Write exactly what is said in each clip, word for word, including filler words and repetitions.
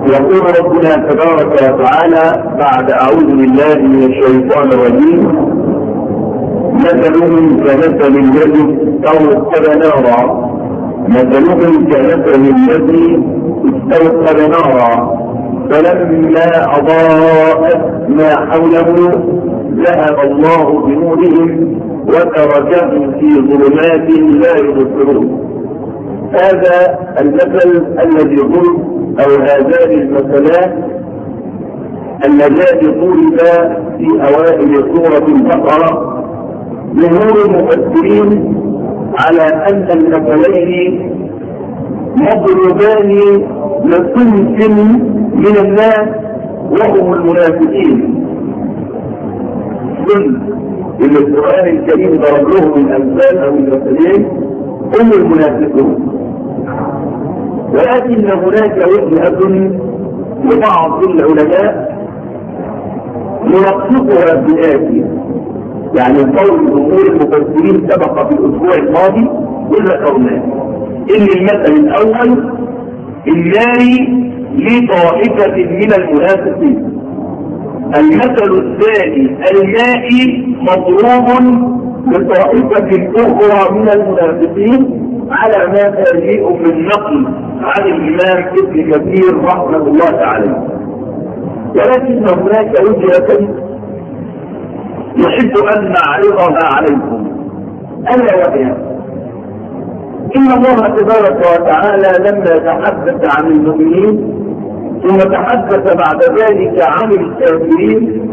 يقول ربنا تبارك وتعالى بعد أعوذ بالله من الشيطان الرجيم: مثلهم كمثل الذي استوقد نارا مثلهم كمثل الذي استوقد نارا فلما أضاءت ما حوله ذهب الله بنورهم وتركهم في ظلمات لا يبصرون. هذا المثل الذي ضرب أو هذان المثلان اللذان ضربا في أوائل سورة البقرة جمهور المفسرين على أن المثلين مضربان لصنف من الناس وهم المنافقين. صنف اللي القرآن الكريم ضرب لهم الأمثال أو المثلين هم المنافقون، ولكن هناك وجهة لبعض العلماء نلخصها بالآتي، يعني قول جمهور المفسرين سبق في الأسبوع الماضي وذكرناه إن المثل الأول الناري لطائفة من المنافقين، المثل الثاني المائي مضروب لطائفة أخرى من المنافقين على ما تجيء من نقل عن الإمام ابن كثير رحمه الله تعالى. ولكن هناك وجهة نحب أن نعرضها عليكم، ألا وهي إن الله تبارك وتعالى لما تحدث عن المؤمنين ثم تحدث بعد ذلك عن الكافرين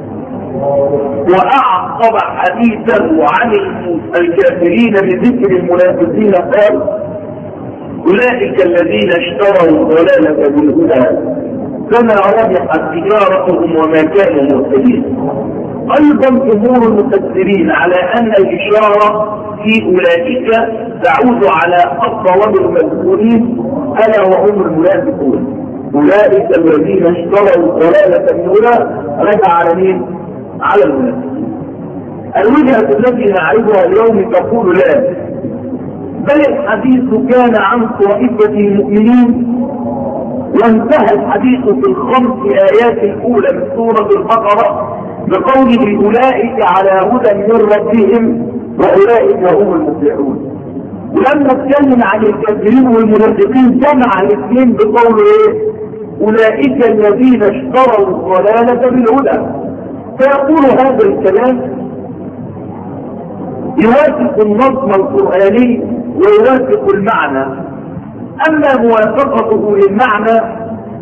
وأعقب حديثه عن الكافرين بذكر المنافقين قال: أولئك الذين اشتروا الضلالة بالهدى فما ربحت تجارتهم وما كانوا مهتدين. أيضا جمهور المفسرين على أن الإشارة في أولئك تعود على أقوى المذكورين ألا وهم المنافقون. أولئك الذين اشتروا الضلالة بالهدى رجع على مين؟ على المنافقين. الوجهة التي نعرفها اليوم تقول لا، بل الحديث كان عن طائفة المؤمنين وانتهى الحديث في الخمس آيات الأولى من سورة البقرة بقوله: أولئك على هدى من ربهم وأولئك هم المفلحون. ولما اتكلم عن الكافرين والمنافقين جمع الاثنين بقوله ايه؟ أولئك الذين اشتروا الضلالة بالهدى. فيقول هذا الكلام يوافق النظم القرآني ويوافق المعنى، أما موافقته للمعنى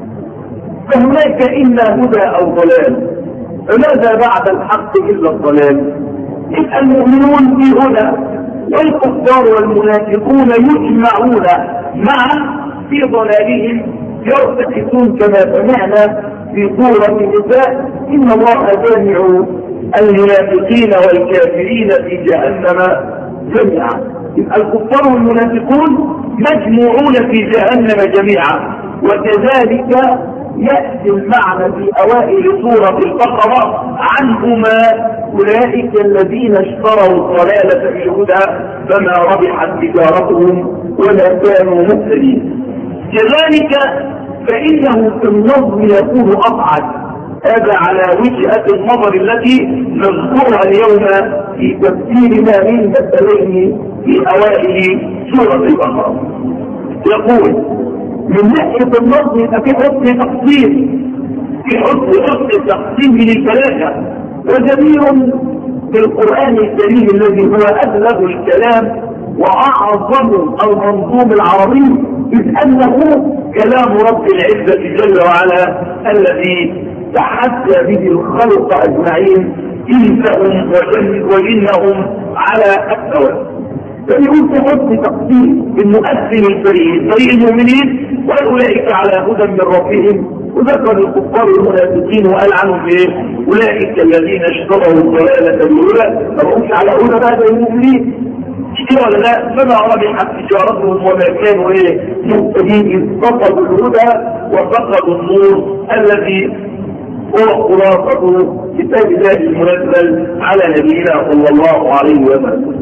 فهناك إما هدى أو ضلال، فماذا بعد الحق إلا الضلال؟ المؤمنون في هدى والكفار والمنافقون يجمعون معا في ضلالهم يرتكسون كما سمعنا في سورة النساء: إن الله جامع المنافقين والكافرين في جهنم جميعا. الكفار والمنافقون مجموعون في جهنم جميعا. وكذلك يأتي المعنى في أوائل سورة البقرة عنهما: أولئك الذين اشتروا الضلالة بالهدى فما ربحت تجارتهم وما كانوا مهتدين. كذلك فإنه في النظم يكون أبعد. هذا على وجهة النظر التي نذكرها اليوم في تفسيرنا من مثلين في أوائل سورة البقرة. يقول: من ناحية النظم يبقى في حسن تقسيم، في حسن حسن تقسيم للثلاثة، وجميل بالقرآن الكريم الذي هو أبلغ الكلام وأعظم المنظوم العربي، إذ أنه كلام رب العزة جل وعلا الذي تحدى به الخلق أجمعين إنسهم وجنهم على التوحيد. فيقول في حسن تقسيم المؤثر الفريق فريق المؤمنين وأولئك على هدى من ربهم، وذكر الكفار والمنافقين وقال عنهم ايه؟ أولئك الذين اشتروا الضلالة بالهدى فبقوش على هدى بعد المؤمنين. كده ولا لا؟ فما ربحت تجارتهم وما كانوا ايه؟ مهتدين، إذ فقدوا الهدى وفقدوا النور الذي هو خلاصة كتاب الله المنزل على نبينا صلى الله عليه وسلم.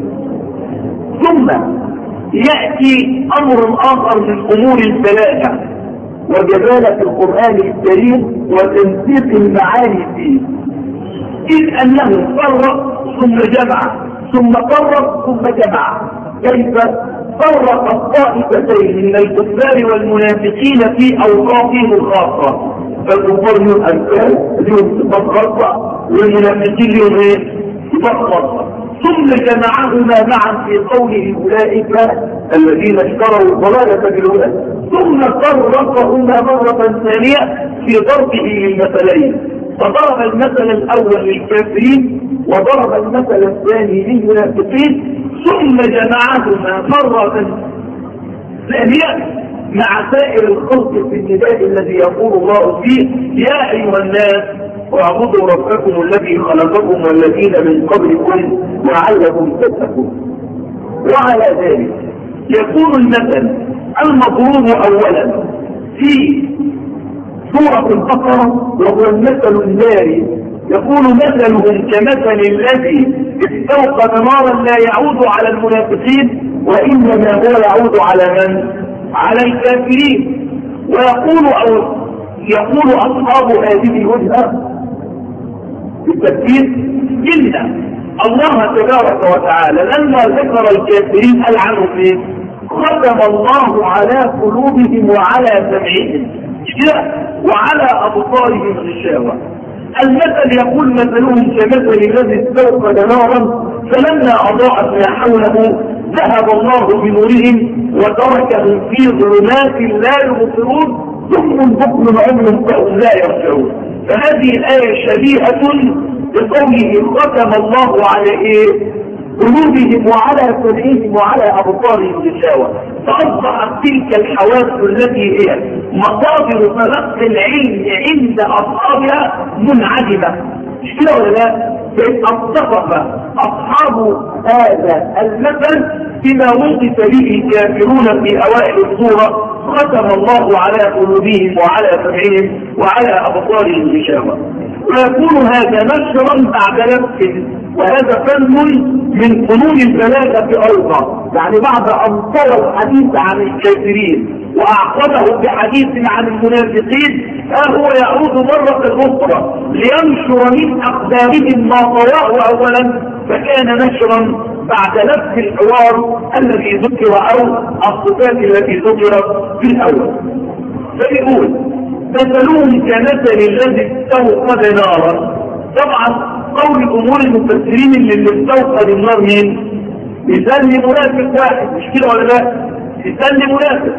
ثم يأتي أمر آخر من أمور الثلاثة وجمال في القرآن الكريم وتنسيق المعاني فيه، إذ أنه فرق ثم جمع ثم فرق ثم جمع. كيف فرق الطائفتين من الكفار والمنافقين في أوقاتهم الخاصة؟ فالكفار لهم أمثال لهم صفات خاصة والمنافقين لهم ايه؟ صفات خاصة. ثم جمعهما معا في قوله أولئك الذين اشتروا الضلالة بالهدى، ثم فرقهما مرة ثانية في ضربه للمثلين، فضرب المثل الأول للكافرين وضرب المثل الثاني للمنافقين، ثم جمعهما مرة ثانية مع سائر الخلق في النداء الذي يقول الله فيه يا أيها الناس واعبدوا ربكم الذي خلقكم والذين من قبلكم لعلكم تتقون. وعلى ذلك يكون المثل المضروب أولا في سورة البقرة وهو المثل الناري، يقول مثلهم كمثل الذي استوقد نارا لا يعود على المنافقين وإنما هو يعود على من؟ على الكافرين. ويقول أو يقول أصحاب هذه الوجهة في التفسير إن الله تبارك وتعالى لما ذكر الكافرين قال عنهم ايه؟ ختم الله على قلوبهم وعلى سمعهم وعلى أبصارهم غشاوة. المثل يقول مثلهم كمثل الذي استوقد نارا فلما أضاءت ما حوله ذهب الله بنورهم وتركهم في ظلمات لا يبصرون ثم بكم عمي فهم لا يرجعون. فهذه الآية شبيهة بقوله ختم الله على إيه؟ قلوبهم وعلى سمعهم وعلى أبصارهم غشاوة. فأصبحت تلك الحواس التي هي مصادر تلقي العلم عند أصحابها منعدمة. مش كده ولا لا؟ فاتصف أصحاب هذا المثل بما وصف به الكافرون في أوائل السورة ختم الله على قلوبهم وعلى سمعهم وعلى أبصارهم غشاوة. ويكون هذا نشرا بعد نفس، وهذا فن من فنون البلاغة أيضا، يعني بعد أن طوى الحديث عن الكافرين وأعقبه بحديث عن المنافقين ها هو يعود مرة أخرى لينشر من أقدامهم ما طواه أولا، فكان نشرا بعد نفس الحوار الذي ذكر أو الصفات التي ذكرت في الأول. فيقول مثلهم كمثل الذي استوقد نارا. طبعا قول الأمور المفسرين اللي استوقد النار مين؟ مثال لمنافق واحد، مش كده ولا لا؟ مثال لمنافق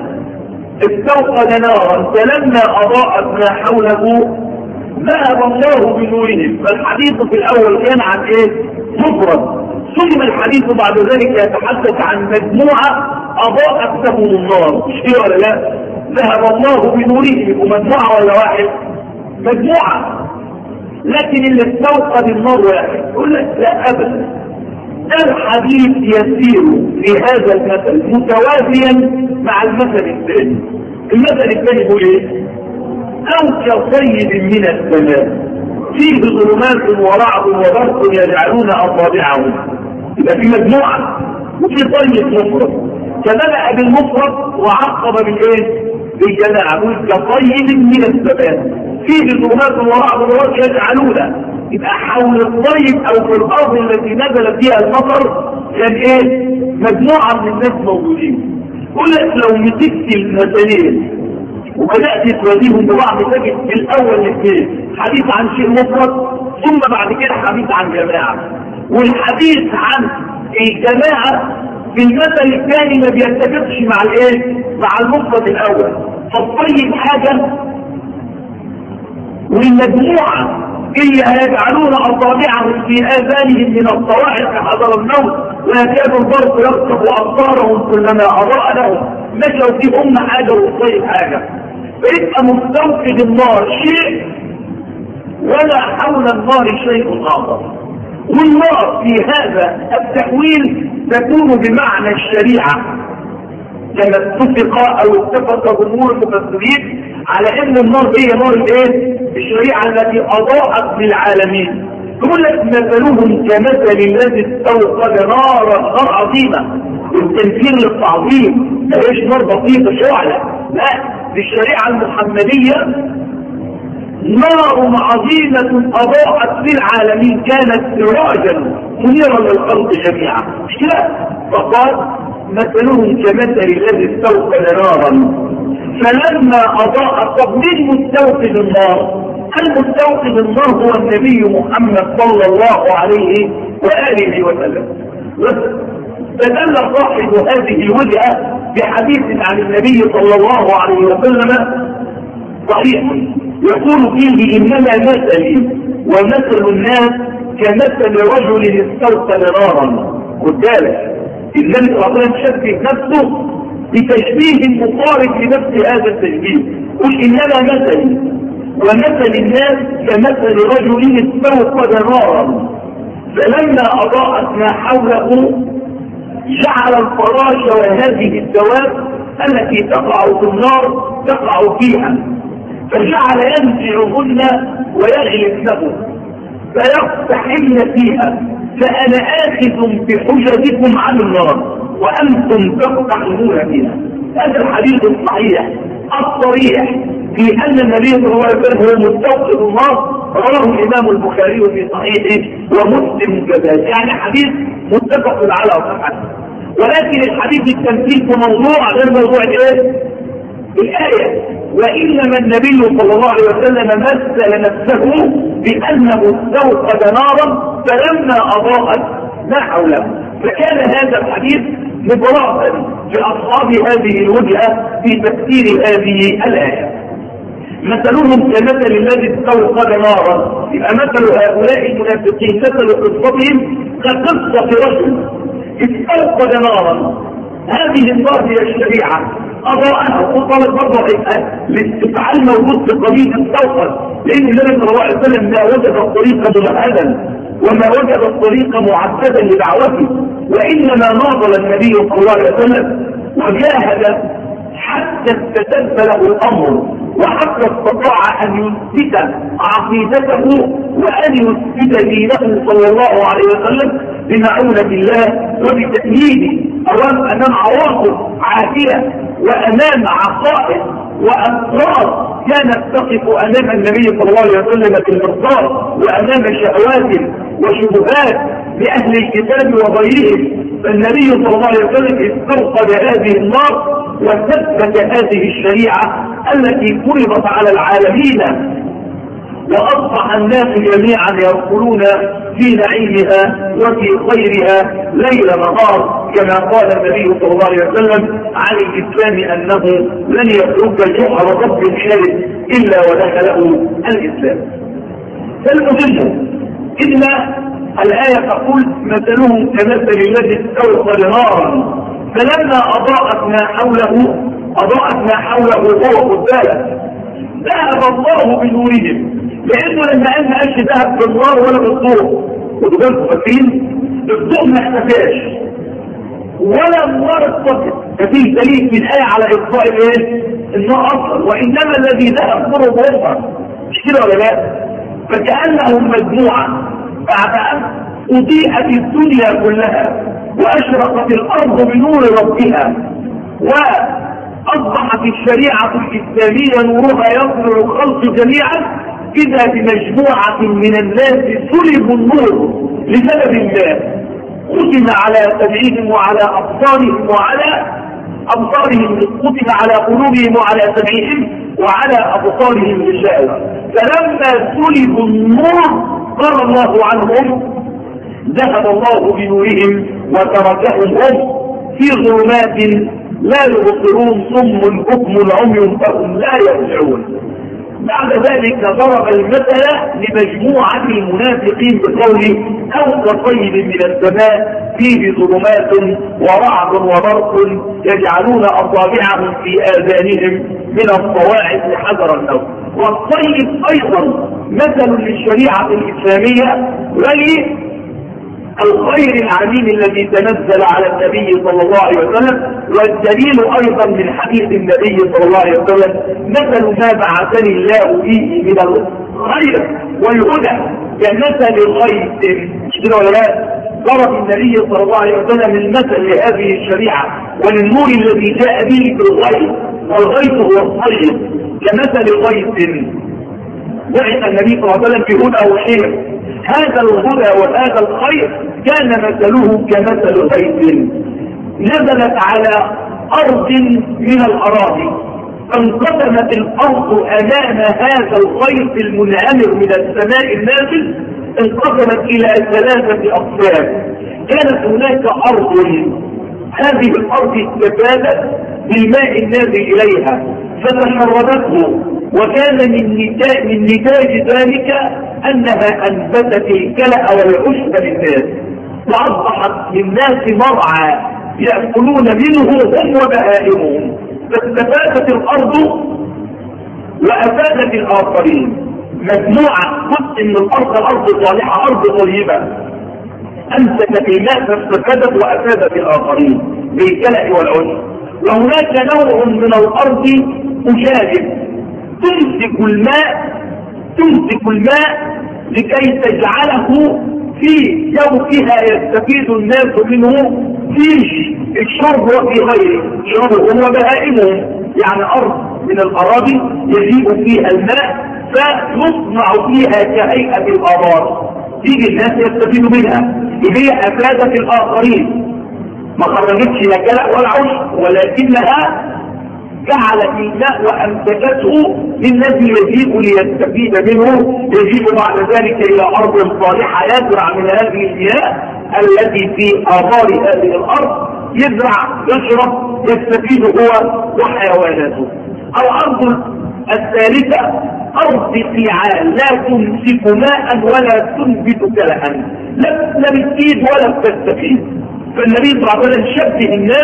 استوقد نارا فلما أضاءت ما حوله ذهب الله بنورهم. فالحديث في الأول كان عن إيه؟ مفرد، ثم الحديث بعد ذلك يتحدث عن مجموعة أضاءت لهم النار، مش كده ولا لا؟ ذهب الله بنورهم. ومجموعة ولا واحد؟ مجموعة، لكن اللي استوقد النار واحد. يقول لك لا أبدا، الحديث يسير في هذا المثل متوازيا مع المثل الثاني. المثل الثاني يقول ايه؟ أو كصيب من السماء فيه ظلمات ورعد وبرق يجعلون أصابعهم. يبقى في مجموعة وفي طيب مفرد، فبدأ بالمفرد وعقب بالايه؟ بالجماعة. يقول كصيب من السماء فيه ظلمات ورعد وبرق يجعلون. يبقى حول الطيب او في الارض التي نزل فيها المطر كان ايه؟ مجموعة من الناس موجودين. قل لك لو مسكت المثلين وبدأت توديهم ببعض تجد في الاول الاثنين حديث عن شيء مفرد ثم بعد كده حديث عن جماعة، والحديث عن الجماعة في المثل الثاني ما بيتفقش مع الايه؟ مع المفرد الاول. فالطيب حاجة والمجموعة هي يجعلون أصابعهم في آذانهم من الصواعق حذر الموت ويكاد البرق يخطف أبصارهم كلما أضاء لهم مشوا في أم حاجة والطيب حاجة. فيبقى مستوقد النار شيء ولا حول النار شيء آخر. والنار في هذا التحويل تكون بمعنى الشريعة كما اتفق أو اتفق جمهور المفسرين على ان النار هي نار الايه؟ الشريعة التي اضاءت للعالمين. يقول لك مثلهم كمثل الذي استوقد نارا، نار عظيمة، والتنفير للتعظيم ما هيش نار بسيطة شعلة، لا للشريعة المحمدية نار عظيمة أضاءت في العالمين، كانت سراجا منيرا للخلق جميعا. مش كده؟ فقال مثلهم كمثل الذي استوقد نارا فلما أضاء. طب مين مستوقد النار؟ المستوقد النار هو النبي محمد صلى الله عليه وآله وسلم. فدل صاحب هذه الوجهة بحديث عن النبي صلى الله عليه وسلم صحيح يقول فيه إنما مثلي ومثل الناس كمثل رجل استوقد نارا. خد بالك النبي صلى الله عليه وسلم شبه نفسه بتشبيه مقارب لنفس هذا التشبيه. قل إنما مثلي ومثل الناس كمثل رجل استوقد نارا فلما أضاءت ما حوله جعل الفراش وهذه الدواب التي تقع في النار تقع فيها فجعل ينزعهن ويغلبنه فيقتحمن فيها فأنا آخذ بحجتكم عن النار وأنتم تقتحمون فيها. هذا الحديث الصحيح الصريح في أن النبي صلى الله عليه وسلم هو مستوقد النار رواه الإمام البخاري في صحيحه ومسلم كذلك، يعني حديث متفق على صحته. ولكن الحديث التمثيل في موضوع غير موضوع الايه؟ الآية. وإنما النبي صلى الله عليه وسلم مثل نفسه بأنه استوقد نارا فلما أضاءت ما حوله، فكان هذا الحديث مضافا لأصحاب هذه الوجهة في تفسير هذه الآية. مثلهم كمثل الذي استوقد نارا، يبقى مثل هؤلاء المنافقين مثل قصتهم كقصة رجل استوقد نارا. هذه النار هي الشريعة أضاءها وطلب برضه الاستفعال موجود في قضية استوقد، لأن النبي صلى الله عليه وسلم ما وجد الطريق ممهدا وما وجد الطريق معددا لدعوته، وإنما ناضل النبي صلى الله عليه وسلم وجاهد حتى استتب له الأمر وحتى استطاع أن يثبت عقيدته وأن يثبت دينه صلى الله عليه وسلم بمعونة الله وبتأييده أولا أمام عواقب عاجلة وأمام عقائد وأسرار كانت تقف أمام النبي صلى الله عليه وسلم بالمرصاد وأمام شهوات وشبهات لأهل الكتاب وغيرهم. فالنبي صلى الله عليه وسلم استوقد هذه النار وثبت هذه الشريعة التي فرضت على العالمين، وأصبح الناس جميعا يدخلون في نعيمها وفي خيرها ليل نهار، كما قال النبي صلى الله عليه وسلم عن الإسلام أنه لن يترك جوهر رب شرك إلا ودخله الإسلام. فالمهم إن الآية تقول مثلهم كمثل الذي استوقد نارا فلما أضاءت ما حوله أضاءت ما حوله هو خد بالك ذهب الله بنورهم، لأنه لما قال ما قالش ذهب بالنار ولا بالضوء، خدوا بالكم فاكرين الضوء ما اختفاش ولا النار اختفت، ففي دليل من آية على إطفاء الايه؟ النار أصلا، وإنما الذي ذهب نور بهم مش كده ولا لا؟ فكأنهم مجموعة بعد أن أضيئت الدنيا كلها وأشرقت الأرض بنور ربها وأصبحت الشريعة الإسلامية نورها يطلع الخلق جميعا، إذا بمجموعة من الناس سلبوا النور لسبب ما ختم على سمعهم وعلى أبصارهم وعلى أبصارهم ختم على قلوبهم وعلى سمعهم وعلى أبصارهم غشاوة، فلما سلبوا النور قال الله عنهم ذهب الله بنورهم وتركهم هم في ظلمات لا يبصرون صم بكم عمي فهم لا يرجعون. بعد ذلك ضرب المثل لمجموعة المنافقين بقوله أو كصيب من السماء فيه ظلمات ورعد وبرق يجعلون أصابعهم في آذانهم من الصواعق حذر الموت. والصيب أيضا مثل للشريعة الإسلامية وللخير العميم الذي تنزل على النبي صلى الله عليه وسلم، والدليل أيضا من حديث النبي صلى الله عليه وسلم مثل ما بعثني الله فيه من الخير والهدى كمثل الغيث ولا لا؟ ضرب النبي صلى الله عليه وسلم المثل لهذه الشريعة وللنور الذي جاء به في الغيث والغيث هو الطيب كمثل غيث بعث النبي صلى الله عليه وسلم بهدى وخير. هذا الهدى وهذا الخير كان مثله كمثل غيث نزلت على أرض من الأراضي، فانقسمت الأرض أمام هذا الغيث المنهمر من السماء النازل، انقسمت إلى ثلاثة أقسام. كانت هناك أرض، هذه الأرض استفادت بالماء النازل إليها فتشربته، وكان من نتاج, من نتاج ذلك أنها أنبتت الكلأ والعشب للناس، وأصبحت للناس مرعى يأكلون منه هم وبهائمهم، فاستفادت الأرض وأفادت الآخرين. مجموعة جزء من الأرض أرض صالحة أرض طيبة أنبتت الماء فاستفادت وأفادت الآخرين بالكلأ والعشب. وهناك نوع من الأرض مشابه تمسك الماء تمسك الماء لكي تجعله في جوفها يستفيد الناس منه في الشرب وفي غيره، شربهم وبهائمهم. يعني أرض من الأراضي يجيء فيها الماء فيصنع فيها كهيئة الآبار، تيجي الناس يستفيدوا منها، هي أفادت الآخرين، ما خرجتش لا كلأ ولا عشب، ولكنها جعلت الماء وأمسكته للذي يجيء ليستفيد منه، يجيء بعد ذلك إلى أرض صالحة يزرع من هذه المياه التي في آبار هذه الأرض، يزرع يشرب يستفيد هو وحيواناته. الأرض الثالثة أرض فيعان لا تمسك ماء ولا تنبت كلأ، لا بتفيد ولا بتستفيد. فالنبي صلى الله عليه وسلم شبه الناس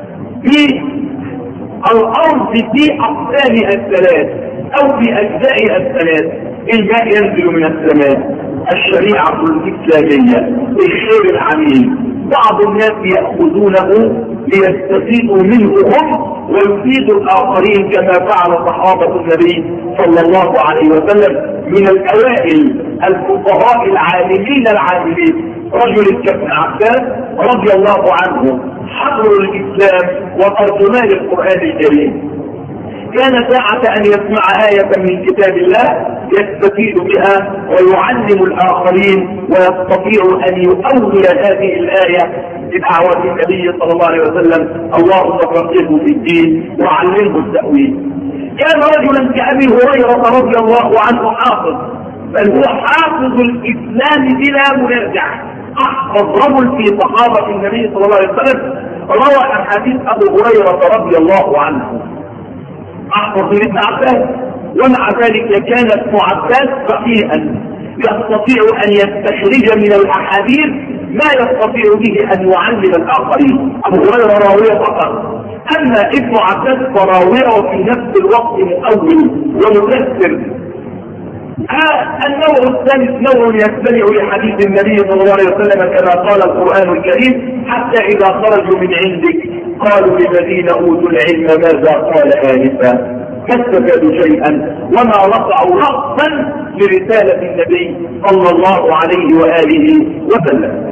بالأرض في أقسامها الثلاث أو في أجزائها الثلاث. الماء ينزل من السماء، الشريعة الإسلامية، الخير العميم، بعض الناس يأخذونه ليستفيدوا منه هم ويفيدوا الآخرين كما فعل صحابة النبي صلى الله عليه وسلم من الأوائل الفقهاء العالمين العاملين. رجل كابن عباس رضي الله عنه حبر الإسلام وترجمان القرآن الكريم، كان ساعة أن يسمع آية من كتاب الله يستفيد بها ويعلم الآخرين، ويستطيع أن يؤول هذه الآية بدعوة النبي صلى الله عليه وسلم: اللهم فقهه في الدين وعلمه التأويل. كان رجلا كأبي هريرة رضي الله عنه حافظ، بل هو حافظ الإسلام بلا منازع، أحفظ رجل في صحابة النبي صلى الله عليه وسلم، روى حديث أبو هريرة رضي الله عنه، أحفظ ابن عباس، ومع ذلك كان ابن عباس فقيها يستطيع أن يستخرج من الأحاديث ما يستطيع به أن يعلم الآخرين. أبو هريرة راوية فقط، أما ابن عباس فراوية وفي نفس الوقت مؤول ومفسر. آه النوع الثالث نوع يستمع لحديث النبي صلى الله عليه وسلم كما قال القرآن الكريم: حتى إذا خرجوا من عندك قالوا للذين أوتوا العلم ماذا قال آنفا، ما استفادوا شيئا وما رفعوا رأسا لرسالة النبي صلى الله عليه وآله وسلم.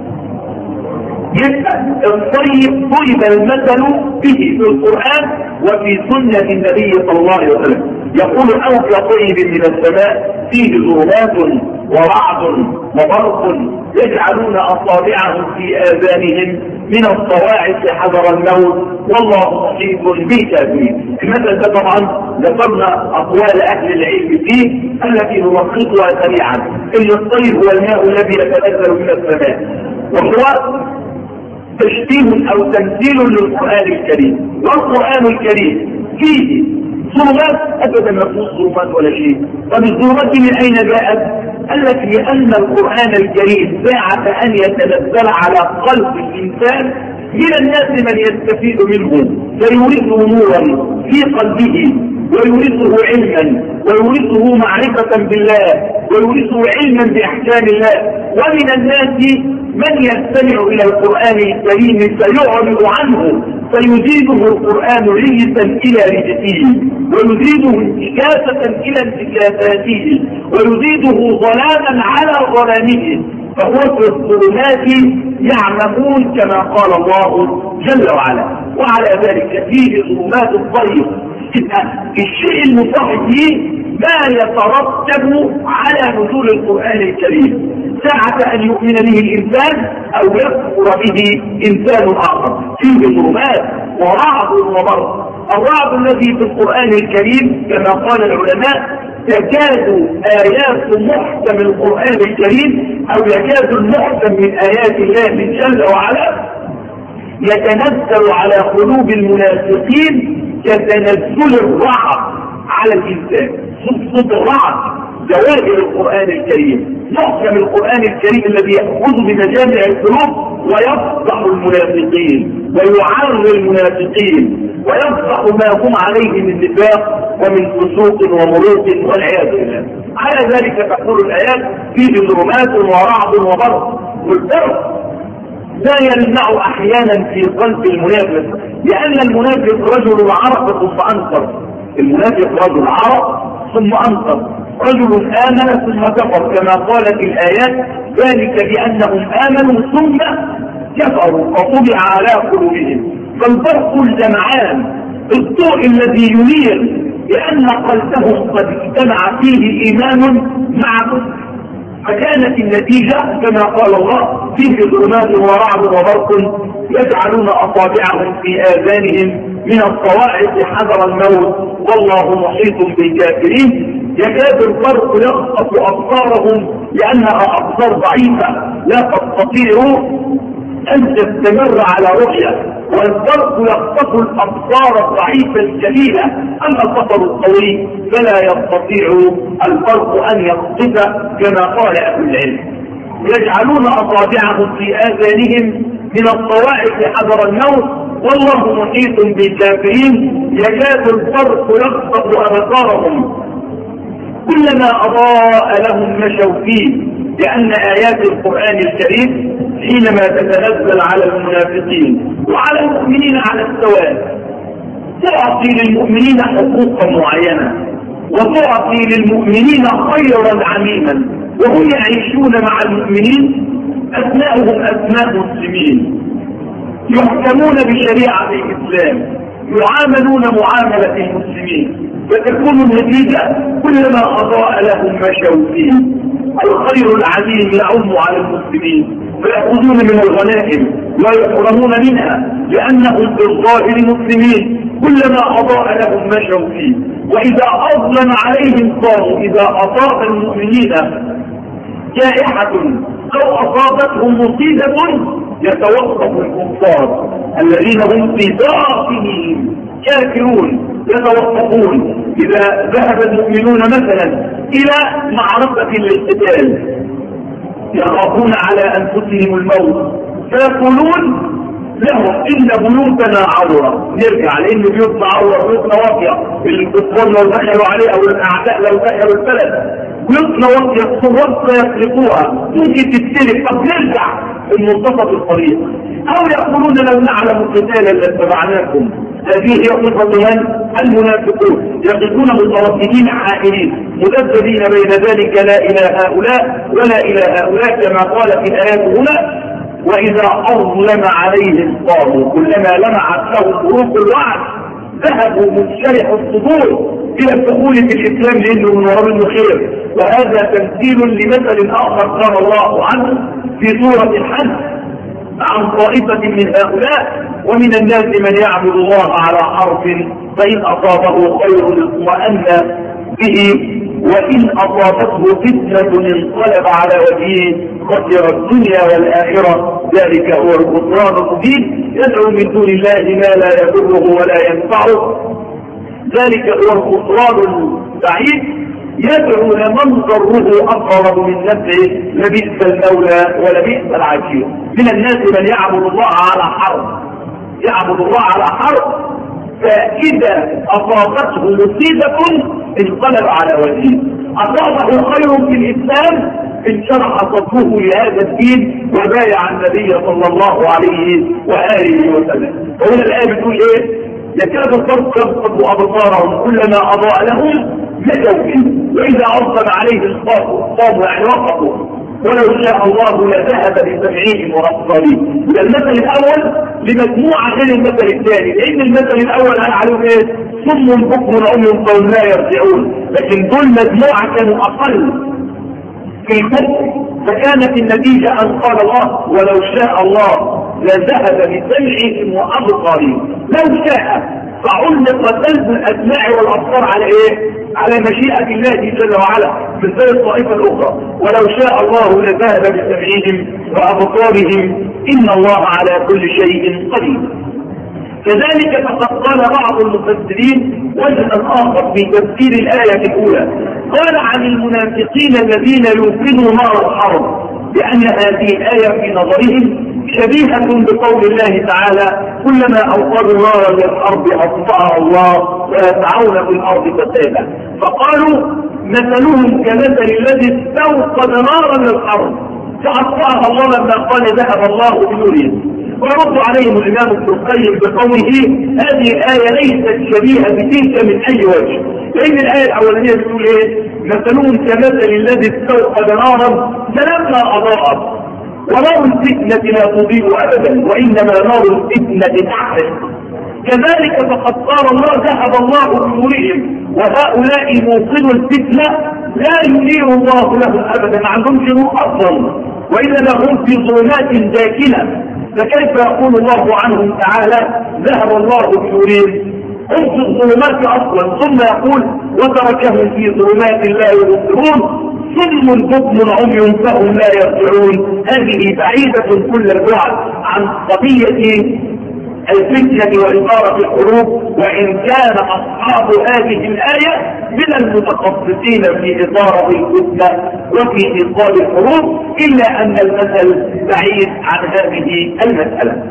الطيب طيب المثل به في القرآن وفي سنة النبي صلى الله عليه وسلم. يقول: أو كطيب من السماء فيه ظلمات ورعد وبرق يجعلون أصابعهم في آذانهم من الصواعق حذر الموت والله محيط بالكافرين. المثل ده طبعا ذكرنا أقوال أهل العلم فيه التي نلخصها سريعا. إن الطيب هو الماء الذي يتنزل من السماء، وهو تشبيه أو تمثيل للقرآن الكريم. والقرآن الكريم فيه ظلمات أبدا ما فيه ظلمات ولا شيء. طب الظلمات من أين جاءت؟ التي لأن القرآن الكريم ساعة أن يتنزل على قلب الإنسان من الناس من يستفيد منه فيورثه نورا في قلبه، ويورثه علما، ويورثه معرفة بالله، ويورثه علما بأحكام الله. ومن الناس من يستمع إلى القرآن الكريم فيعرض عنه فيزيده القرآن رجسا إلى رجسه، ويزيده انتكاسة إلى انتكاساته، ويزيده ظلاما على ظلامه، فهو في الظلمات يعلمون كما قال الله جل وعلا. وعلى ذلك فيه ظلمات الطيب. الشيء المصاحب فيه ما يترتب على نزول القرآن الكريم ساعة أن يؤمن به الإنسان أو يكفر به إنسان آخر. فيه ظلمات ورعد وبرق. الرعد الذي في القرآن الكريم كما قال العلماء تكاد آيات محكم القرآن الكريم أو يكاد المحكم من آيات الله جل وعلا يتنزل على قلوب المنافقين كتنزل الرعد على الإنسان. صوت الرعد جواهر القرآن الكريم، محكم القرآن الكريم الذي يأخذ بمجامع القلوب ويفضح المنافقين ويعرض المنافقين ويفضح ما هم عليه من نفاق ومن فسوق ومروق والعياذ بالله. على ذلك تقول الآيات فيه ظلمات ورعد وبرق. والبرق لا يلمع أحيانا في قلب المنافق، لأن المنافق رجل عرق ثم أنكر. المنافق رجل عرق ثم أنكر، رجل آمن ثم كفر كما قالت الآيات ذلك بأنهم آمنوا ثم كفروا فطبع على قلوبهم. فالبرق اللمعان الضوء الذي ينير لأن قلبهم قد اجتمع فيه إيمان مع كفر، فكانت النتيجة كما قال الله فيه ظلمات ورعد وبرق يجعلون أصابعهم في آذانهم من الصواعق حذر الموت والله محيط بالكافرين. يكاد البرق يخطف أبصارهم لأنها أبصار ضعيفة لا تستطيع أن تستمر على رؤية، والبرق يخطف الأبصار الضعيفة الجليلة. أما البصر القوي فلا يستطيع البرق أن يخطف كما قال أهل العلم. يجعلون أصابعهم في آذانهم من الصواعق حذر الموت والله محيط بالكافرين. يكاد البرق يخطف أبصارهم كلما أضاء لهم مشوا فيه، لأن آيات القرآن الكريم حينما تتنزل على المنافقين وعلى المؤمنين على السواء تعطي للمؤمنين حقوقا معينة وتعطي للمؤمنين خيرا عميما، وهم يعيشون مع المؤمنين أبناؤهم أبناء مسلمين يحكمون بشريعة الإسلام يعاملون معاملة المسلمين، فتكون النتيجة كلما أضاء لهم مشوا فيه. الخير العظيم يعم على المسلمين فيأخذون من الغنائم ويحرمون منها لأنهم بالظاهر مسلمين، كلما أضاء لهم مشوا فيه. وإذا أظلم عليهم قاموا. إذا أصاب المؤمنين جائحة أو أصابتهم مصيبة يتوقف الكفار الذين هم في باطنهم كافرون يتوقفون. إذا ذهب المؤمنون مثلا إلى معركة للقتال يخافون على أنفسهم الموت فيقولون لهم إن بيوتنا عورة، نرجع لأن بيوتنا عورة، بيوتنا واقية، الكفار لو دخلوا عليه أو الأعداء لو دخلوا البلد بيوتنا واقية الصوت يسرقوها ممكن تتسرق، طب نرجع المنتصف الطريق. أو يقولون لو نعلم قتالا لاتبعناكم. هذه هي صفة من؟ المنافقون، يقفون مترددين حائرين مذبذبين بين ذلك لا إلى هؤلاء ولا إلى هؤلاء كما قال في الآيات هنا. وإذا أظلم عليهم قاموا. كلما لمعت لهم ظروف الوعد ذهبوا منشرح الصدور إلى الدخول في الإسلام لأنه من وراء الخير. وهذا تمثيل لمثل آخر قال الله عنه في سورة الحج عن طائفة من هؤلاء ومن الناس من يعبد الله على حرف فإن أصابه خير اطمأن به وإن أصابته فتنة انقلب على وجهه خسر الدنيا والآخرة ذلك هو الخسران المبين. يدعو من دون الله ما لا يضره ولا ينفعه ذلك هو الخسران البعيد. يدعو لمن ضره أقرب من نفعه لبئس المولى ولبئس العشير. من الناس من يعبد الله على حرف، يعبد الله على حرف فإذا أصابته مصيبة انقلب على وجهه. أصابه خير في الإسلام انشرح صدره لهذا الدين وبايع النبي صلى الله عليه وآله وسلم. وهنا الآية بتقول إيه؟ يكاد البرق يخطف أبصارهم كلما أضاء لهم مشوا فيه وإذا أظلم عليه الخاف قاموا يعني وقفوا. ولو شاء الله لذهب بسمعهم وابصارهم. المثل الاول لمجموعه غير المثل الثاني، لان المثل الاول قال عليهم ايه؟ صم بكم عمي قوم لا يرجعون، لكن دول مجموعه كانوا اقل في الكفر، فكانت النتيجه ان قال الله ولو شاء الله لذهب بسمعهم وابصارهم. لو شاء فعلق قلب الاسماع والابصار على ايه؟ على مشيئة الله جل وعلا من ذلك الطائفة الاخرى. ولو شاء الله لذهب بسمعهم وابصارهم ان الله على كل شيء قدير. كذلك فقد قال بعض المفسرين وجها اخر في تفسير الآية الاولى، قال عن المنافقين الذين يوقدوا نار الحرب بأن هذه الآية في نظرهم شبيهة بقول الله تعالى كلما أوقدوا نارا للحرب أطفأها الله ويسعون في الأرض فسادا، فقالوا مثلهم كمثل الذي استوقد نارا للحرب فأطفأها الله لما قال ذهب الله بنورهم. ويرد عليهم الإمام ابن القيم بقوله هذه الآية ليست شبيهة بتلك من أي وجه، لأن الآية الأولانية بتقول إيه؟ مثلهم كمثل الذي استوقد نارا فلما أضاءت، ونار الفتنة لا تضيء أبدا وإنما نار الفتنة تحرق. كذلك فقد قال الله ذهب الله بنورهم وهؤلاء موقدوا الفتنة لا ينير الله لهم أبدا، ما عندهمش نور أصلا وإنما هم في ظلمات داكنة. فكيف يقول الله عنهم تعالى ذهب الله بنورهم؟ هم في الظلمات أصلا، ثم يقول وتركهم في ظلمات لا يبصرون صم بكم عمي فهم لا يرجعون. هذه بعيدة كل البعد عن قضية الفتنة وإثارة الحروب، وإن كان أصحاب هذه الآية من المتخصصين في إثارة الفتنة وفي إيقاد الحروب، إلا أن المثل بعيد عن هذه المسألة.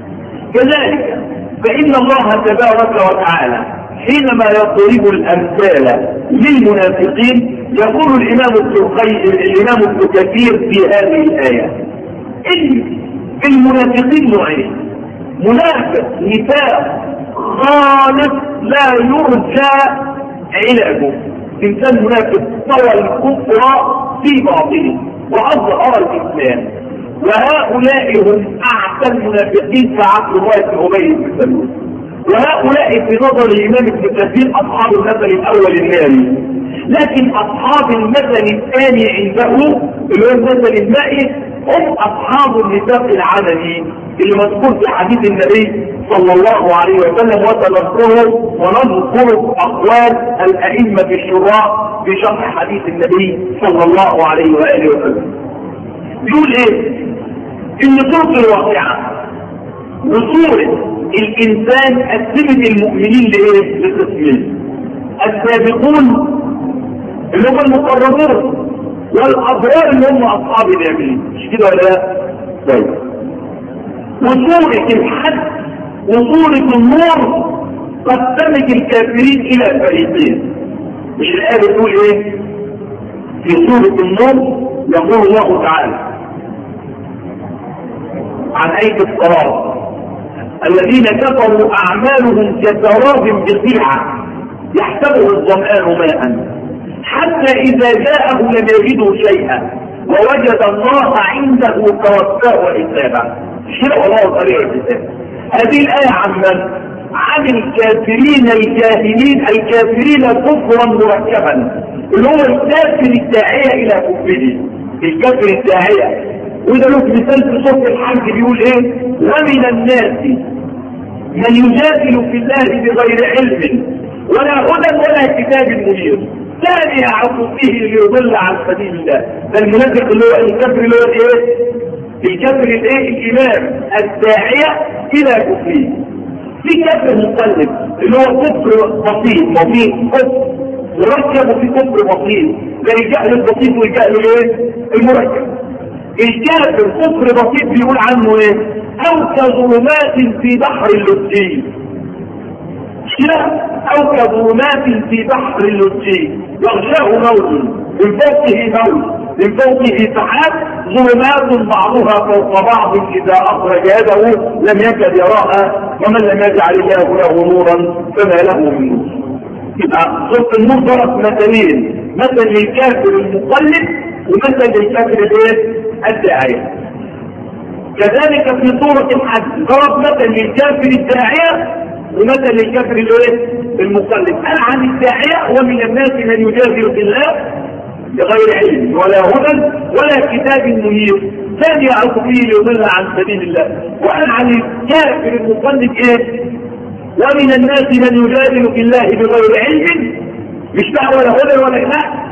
كذلك فإن الله تبارك وتعالى حينما يضرب الأمثال للمنافقين يقول الإمام ابن القيم الإمام ابن كثير في هذه الآية إن المنافقين نوعين: منافق نفاق خالص لا يرجى علاجه، إنسان منافق طوى الكفر في باطنه وأظهر الإسلام، وهؤلاء هم أعتى المنافقين كعبد الله بن أبي بن سلول. وهؤلاء في نظر الإمام ابن كثير أصحاب المثل الأول الناري، لكن أصحاب المثل الثاني عنده اللي هو المثل المائي هم أصحاب النفاق العملي اللي مذكور في حديث النبي صلى الله عليه وسلم، وسنذكره ونذكر أقوال الأئمة الشراع في شرح حديث النبي صلى الله عليه وآله وسلم. يقول إيه؟ إن صورة الواقعة وصورة الإنسان قسمت المؤمنين لإيه؟ لقسمين: السابقون اللي هم المقربون، والأبرار اللي هم أصحاب اليمين. مش كده ولا لا؟ طيب، وصورة الحد وصورة النور قسمت الكافرين إلى فريقين. مش الآية بتقول إيه؟ في سورة النور يقول الله تعالى عن آية الصلاة: الذين كفروا أعمالهم كسراب بقيعة يحسبه الظمآن ماء حتى إذا جاءه لم يجده شيئا ووجد الله عنده توفاه حسابا. شرع الله سريع الحساب. هذه الآية عن من؟ عن الكافرين الجاهلين الكافرين كفرا مركبا، اللي هو الكافر الداعية إلى كفره، الكافر الداعية. وده له مثال في سورة الحج بيقول ايه؟ ومن الناس من يجادل في الله بغير علم ولا هدى ولا كتاب منير ثاني عطفه ليضل عن سبيل الله. ده المنافق اللي هو الكافر اللي هو ايه؟ الكافر الايه؟ الامام الداعية الى كفره. في كافر مقلب اللي هو كفر بسيط، بسيط كفر مركب، وفي كفر بسيط زي الجهل البسيط والجهل الايه؟ المركب. الكافر كفر بسيط بيقول عنه ايه؟ او كظلمات في بحر اللجي، او كظلمات في بحر اللجي يغشاه موج من فوقه موج من فوقه سحاب ظلمات بعضها فوق بعض اذا اخرج يده لم يكد يراها ومن لم يجعل الله له نورا فما له من نور. يبقى سورة النور ضرب مثلين: مثل للكافر المقلد ومثل للكافر الايه؟ الداعية. كذلك في سورة الحج ضرب مثل للكافر الداعية ومثل للكافر الايه؟ المقلد. قال عن الداعية ومن الناس من يجادل في الله بغير علم ولا هدى ولا كتاب منير ثاني يعرف فيه ليضل عن سبيل الله. وقال عن الكافر المقلد ايه؟ ومن الناس من يجادل في الله بغير علم، مش دعوة ولا هدى ولا إله،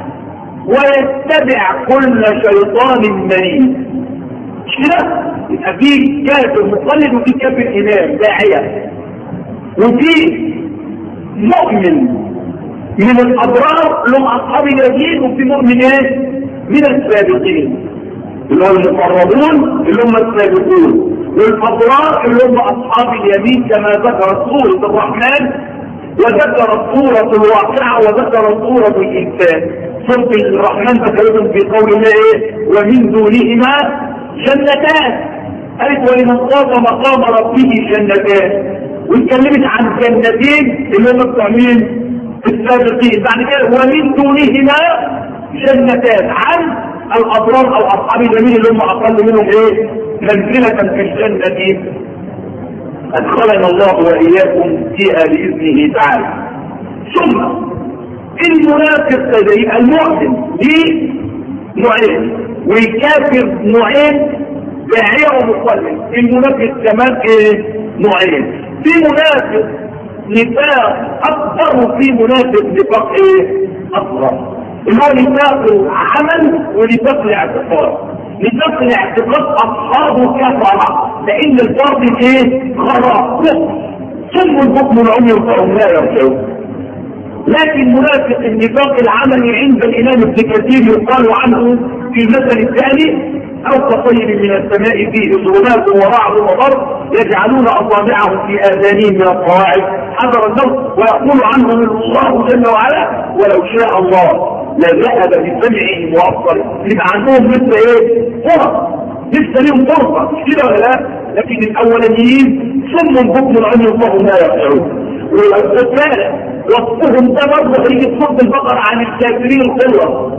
ويتبع كل شيطان مريد. مش كده؟ يبقى في كافر مقلد وفي كافر إمام داعية، وفي مؤمن من الأبرار لهم أصحاب اليمين، وفي مؤمن ايه؟ من السابقين اللي هم المقربون اللي هم السابقون، والأبرار اللي هم أصحاب اليمين كما ذكرت سورة الرحمن وذكرت سورة الواقعة وذكرت سورة الإنسان. سورة الرحمن ذكرتهم في قول الله ايه؟ ومن دونهما جنتان، قالت ولمن خاف مقام ربه جنتان، واتكلمت عن جنتين اللي هم بتوع مين؟ السابقين. بعد كده ومن دونهما جنتان عن الأبرار أو أصحاب اليمين اللي هم أقل منهم ايه؟ منزلة في الجنة أدخلنا الله وإياكم فيها بإذنه تعالى. ثم المنافق زي المؤمن دي نوعين، والكافر نوعين، داعية ومقلد. المنافق كمان ايه؟ نوعين. في منافق نفاق أكبر وفي منافق نفاق ايه؟ أصغر، اللي هو نفاق عمل ونفاق الاعتقاد. نفاق الاعتقاد أصحابه كفرة، لأن الباطل ايه؟ غرق ثم الحكم العمي فهم لا يرجعون. لكن منافق النفاق العملي عند الإمام ابن كثير يقال عنه في المثل الثاني أو كطيب من السماء فيه ظلمات ورعد وبرق يجعلون أصابعهم في آذانهم من الصواعق حذر الموت، ويقول عنهم الله جل وعلا ولو شاء الله لذهب بسمعهم وأبصارهم. يبقى عندهم مثل إيه؟ فرص، لسه ليهم فرصة، مش كده ولا لا؟ لكن الأولانيين ثم بكم عمي فهم لا يرجعون. والثالث وصفهم ده برضه في سورة البقرة عن الكافرين القوة.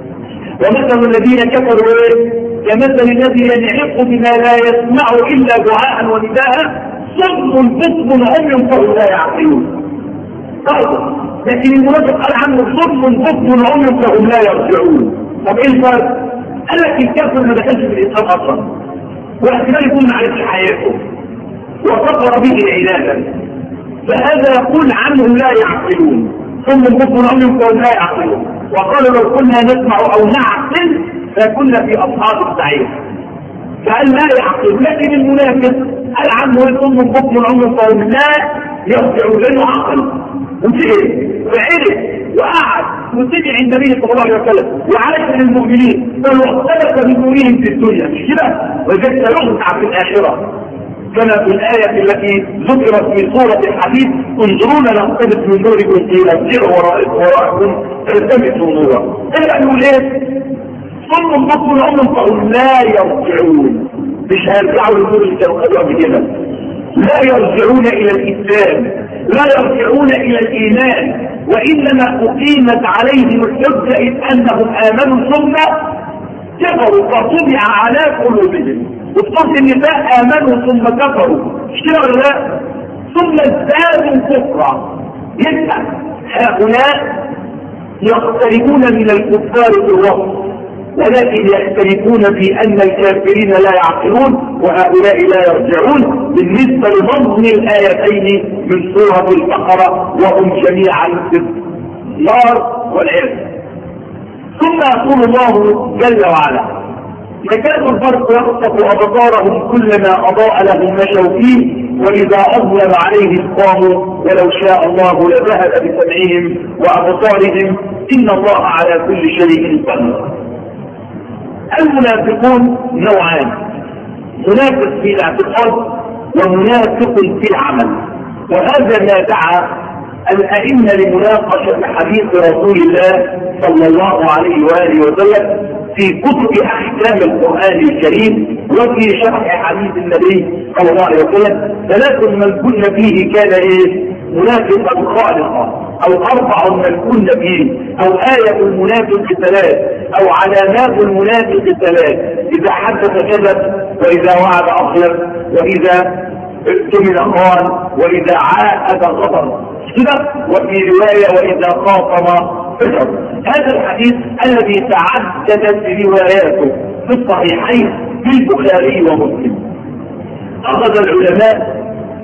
ومثل الذين كفروا ايه؟ كمثل الذي ينعق بما لا يسمع الا دعاء ونداء صم بكم عمي فهم لا يعقلون. برضه لكن المنافق قال عنه صم بكم عمي فهم لا يرجعون. طب ايه الفرق؟ قال لك الكافر ما دخلش في الاسلام اصلا، واحتمال يكون ما عرفش حياته وكفر به عنادا، فهذا يقول عنهم لا يعقلون. ثم بكم عمي فهم لا يعقلون. وقالوا لو كنا نسمع او نعقل فكنا في اصحاب السعير. فقال لا يعقل. لكن المنافق قال عنه ثم بكم عمي فهم لا يرجعون، لانه عقل وجهل وعرف وقعد وسمع النبي صلى الله عليه وسلم وعرف من المؤمنين واختلف بنورهم في الدنيا، مش كده؟ وجدت يخدع في الاخره كما في الآية التي ذكرت في سورة الحديث انظرونا نقتبس من نوركم قيل ارجعوا وراءكم فالتمسوا نورا. ايه نقول ايه؟ ثم بكم العمر فهم لا يرجعون، مش هيرجعوا للنور اللي كانوا قبل كده، لا يرجعون الى الاسلام، لا يرجعون الى الايمان، وانما اقيمت عليهم الحجه اذ انهم امنوا ثم كفروا فطبع على قلوبهم. وفي النساء امنوا ثم كفروا، مش كده ولا لا؟ ثم ازدادوا كفرا. يبقى هؤلاء يختلفون من الكفار في الوصف، ولكن يختلفون في ان الكافرين لا يعقلون وهؤلاء لا يرجعون بالنسبه لمضمون الايتين من سوره البقره وهم جميعا في النار والعياذ. ثم يقول الله جل وعلا يكاد البرق يخطف ابصارهم كلما اضاء لهم مشوا فيه واذا اظلم عليهم قاموا ولو شاء الله لذهب بسمعهم وابصارهم ان الله على كل شيء قدير. المنافقون نوعان، منافق في الاعتقاد ومنافق في العمل، وهذا ما دعا الائمه لمناقشه حديث رسول الله صلى الله عليه واله وسلم في كتب احكام القران الكريم وفي شرح حديث النبي صلى الله عليه وسلم. ثلاث من كن فيه كان ايه؟ منافقا خالصا. او اربع من كن فيه، او آية المنافق ثلاث، او علامات المنافق ثلاث: اذا حدث كذب، واذا وعد اخلف، واذا اؤتمن خان، واذا عاهد غدر كده، وفي رواية واذا خاصم فجر. هذا الحديث الذي تعددت رواياته في الصحيحين في البخاري ومسلم، اخذ العلماء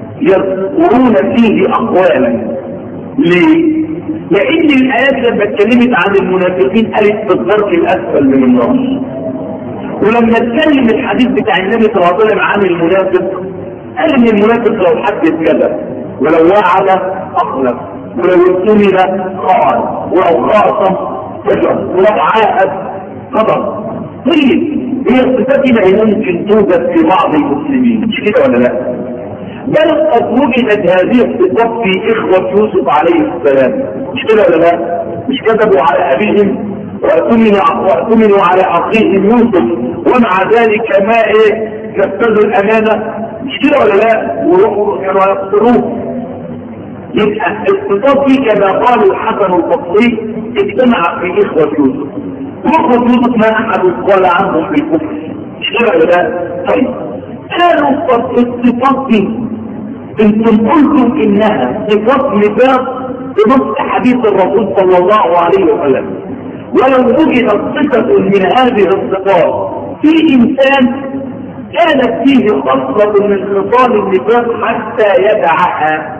يذكرون فيه اقوالا. ليه؟ لان الايات لما اتكلمت عن المنافقين قالت في الدرك الاسفل من النار، ولما اتكلم الحديث بتاع النبي صلى الله عليه وسلم عن المنافق قال ان المنافق لو حدث كذب، ولو وعد اخلف، ولو اؤتمن خان، ولو خاصم فجر، ولو عاهد غدر. طيب هي الصفات هي ممكن توجد في بعض المسلمين، مش كده ولا لا؟ بل قد وجدت هذه الصفات في اخوة يوسف عليه السلام، مش كده ولا لا؟ مش كذبوا على ابيهم وأؤتمنوا على اخيهم يوسف، ومع ذلك ما ايه نفذوا الامانة، مش كده ولا لا؟ وروحوا كانوا يقتلوه. يبقى الصفات دي كما قالوا الحسن البصري اجتمع في اخوة يوسف، واخوة يوسف ما احد قال عنهم بالكفر، مش كده ولا لا؟ طيب قالوا الصفات دي انتم قلتم انها صفات نفاق بنص حديث الرسول صلى الله عليه وسلم، ولو وجدت صفة من هذه الصفات في انسان كانت فيه خصلة من خصال النفاق حتى يدعها.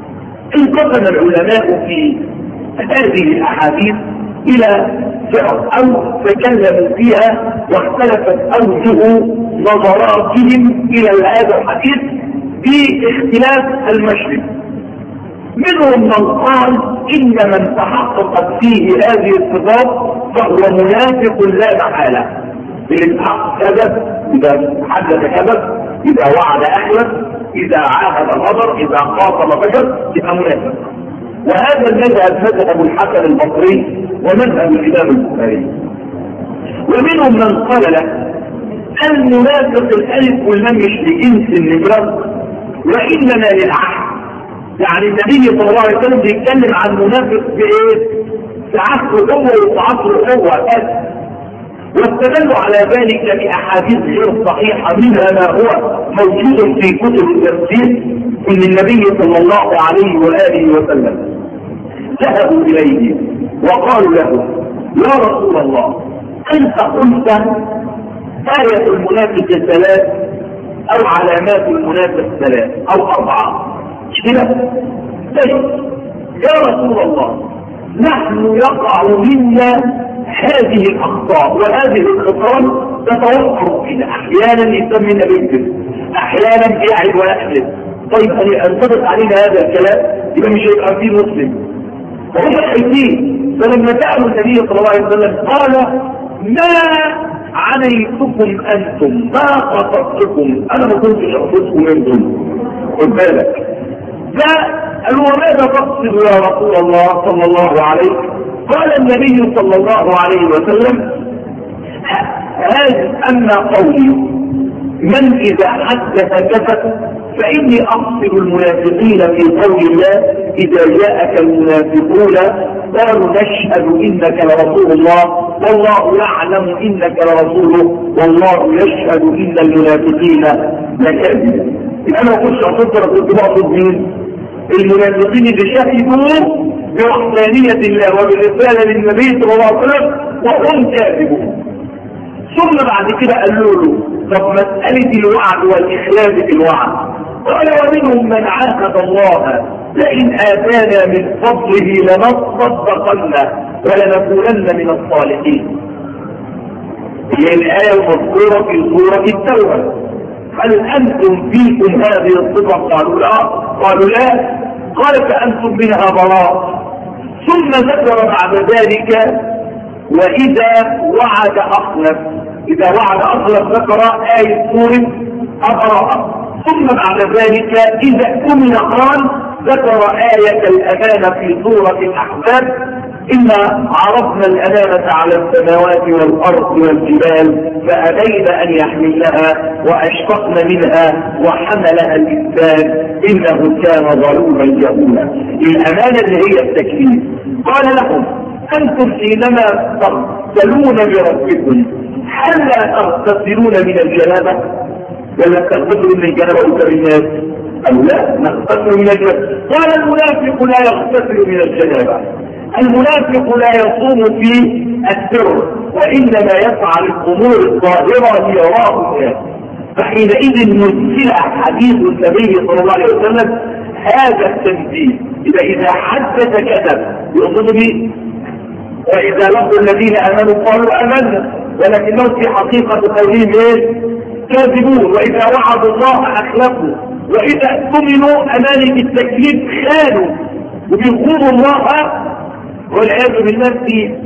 انقسم العلماء في هذه الاحاديث الى فرق او تكلموا فيها، واختلفت اوجه نظراتهم الى هذا الحديث في اختلاف المشرب. منهم من قال ان من تحققت فيه هذه الصفات فهو منافق لا محاله، اللي تحقق كذب، اذا حدث كذب، اذا وعد احلف، اذا عاهد غدر، اذا خاصم فجر، يبقى منافق. وهذا المذهب مذهب الحسن البصري ومذهب الامام البخاري. ومنهم من قال له المنافق الالف واللام مش لجنس النفاق وانما للعهد، يعني النبي صلى الله عليه وسلم بيتكلم عن منافق بايه؟ في عصره هو وفي عصره هو بس، واستدلوا على ذلك باحاديث غير صحيحه، منها ما هو موجود في كتب التفسير ان النبي صلى الله عليه واله وسلم ذهبوا اليه وقالوا له يا رسول الله انت قلت آية المنافق الثلاث او علامات المنافق الثلاث او اربعه، مش كده؟ طيب يا رسول الله نحن يقع منا هذه الاخطاء وهذه الخطان تتوفر فينا، احيانا يسمي نبي، احيانا يعد ويحلف. طيب ان ينطبق علينا هذا الكلام يبقى مش هيبقى فيه مسلم. وهم خايفين، فلما سالوا النبي صلى الله عليه وسلم قال ما عليكم انتم، ما خطبتكم، انا ما كنتش اقصدكم انتم. خد بالك ده قالوا وماذا تقصد يا رسول الله صلى الله عليه؟ قال النبي صلى الله عليه وسلم هذا اما قولي من اذا حدث كذب فاني اقصد المنافقين في قول الله اذا جاءك المنافقون قالوا نشهد انك لرسول الله والله يعلم انك لرسوله والله يشهد ان المنافقين لكاذبون. انا ما كنتش اقصد، كنت بقصد مين؟ المنافقين اللي شهدوا برحمانية الله وبالرسالة للنبي صلى الله عليه وسلم وهم كاذبون. ثم بعد كده قالوا له طب مسألة الوعد والإخلاف في الوعد، قال ومنهم من عاهد الله لئن آتانا من فضله لنصدقن ولنكونن من الصالحين. هي الآية المذكورة في سورة التوبة. هل أنتم فيكم هذه الصفة؟ قالوا لا. قالوا لا. قال فأنتم منها براء. ثم ذكر بعد ذلك وإذا وعد أخلف، إذا وعد أخلف ذكر آية سورة أبراء. ثم بعد ذلك إذا اؤتمن خان ذكر آية الأمانة في سورة الأحزاب. إنا عرضنا الأمانة على السماوات والأرض والجبال فأبين أن يحملنها وأشفقن منها وحملها الإنسان إنه كان ظلوما جهولا. الأمانة اللي هي التكليف. قال لهم أنتم حينما تغتسلون بربكم هل لا تغتسلون من الجنابة ولا تغتسلوا من الجنابة وكالناس؟ أو لا نغتسل من الجنابة. قال المنافق لا يغتسل من الجنابة. المنافق لا يصوم في السر وإنما يفعل الأمور الظاهرة ليراه الناس. فحينئذ نزل حديث النبي صلى الله عليه وسلم هذا التنزيل. إذا إذا حدث كذب يقصد به، وإذا لقوا الذين آمنوا قالوا آمنا ولكنهم في حقيقة قولهم ايه؟ كاذبون. وإذا وعدوا الله أخلفوا، وإذا اؤتمنوا أمانة التكليف خانوا وبيخونوا الله والعياذ بالله في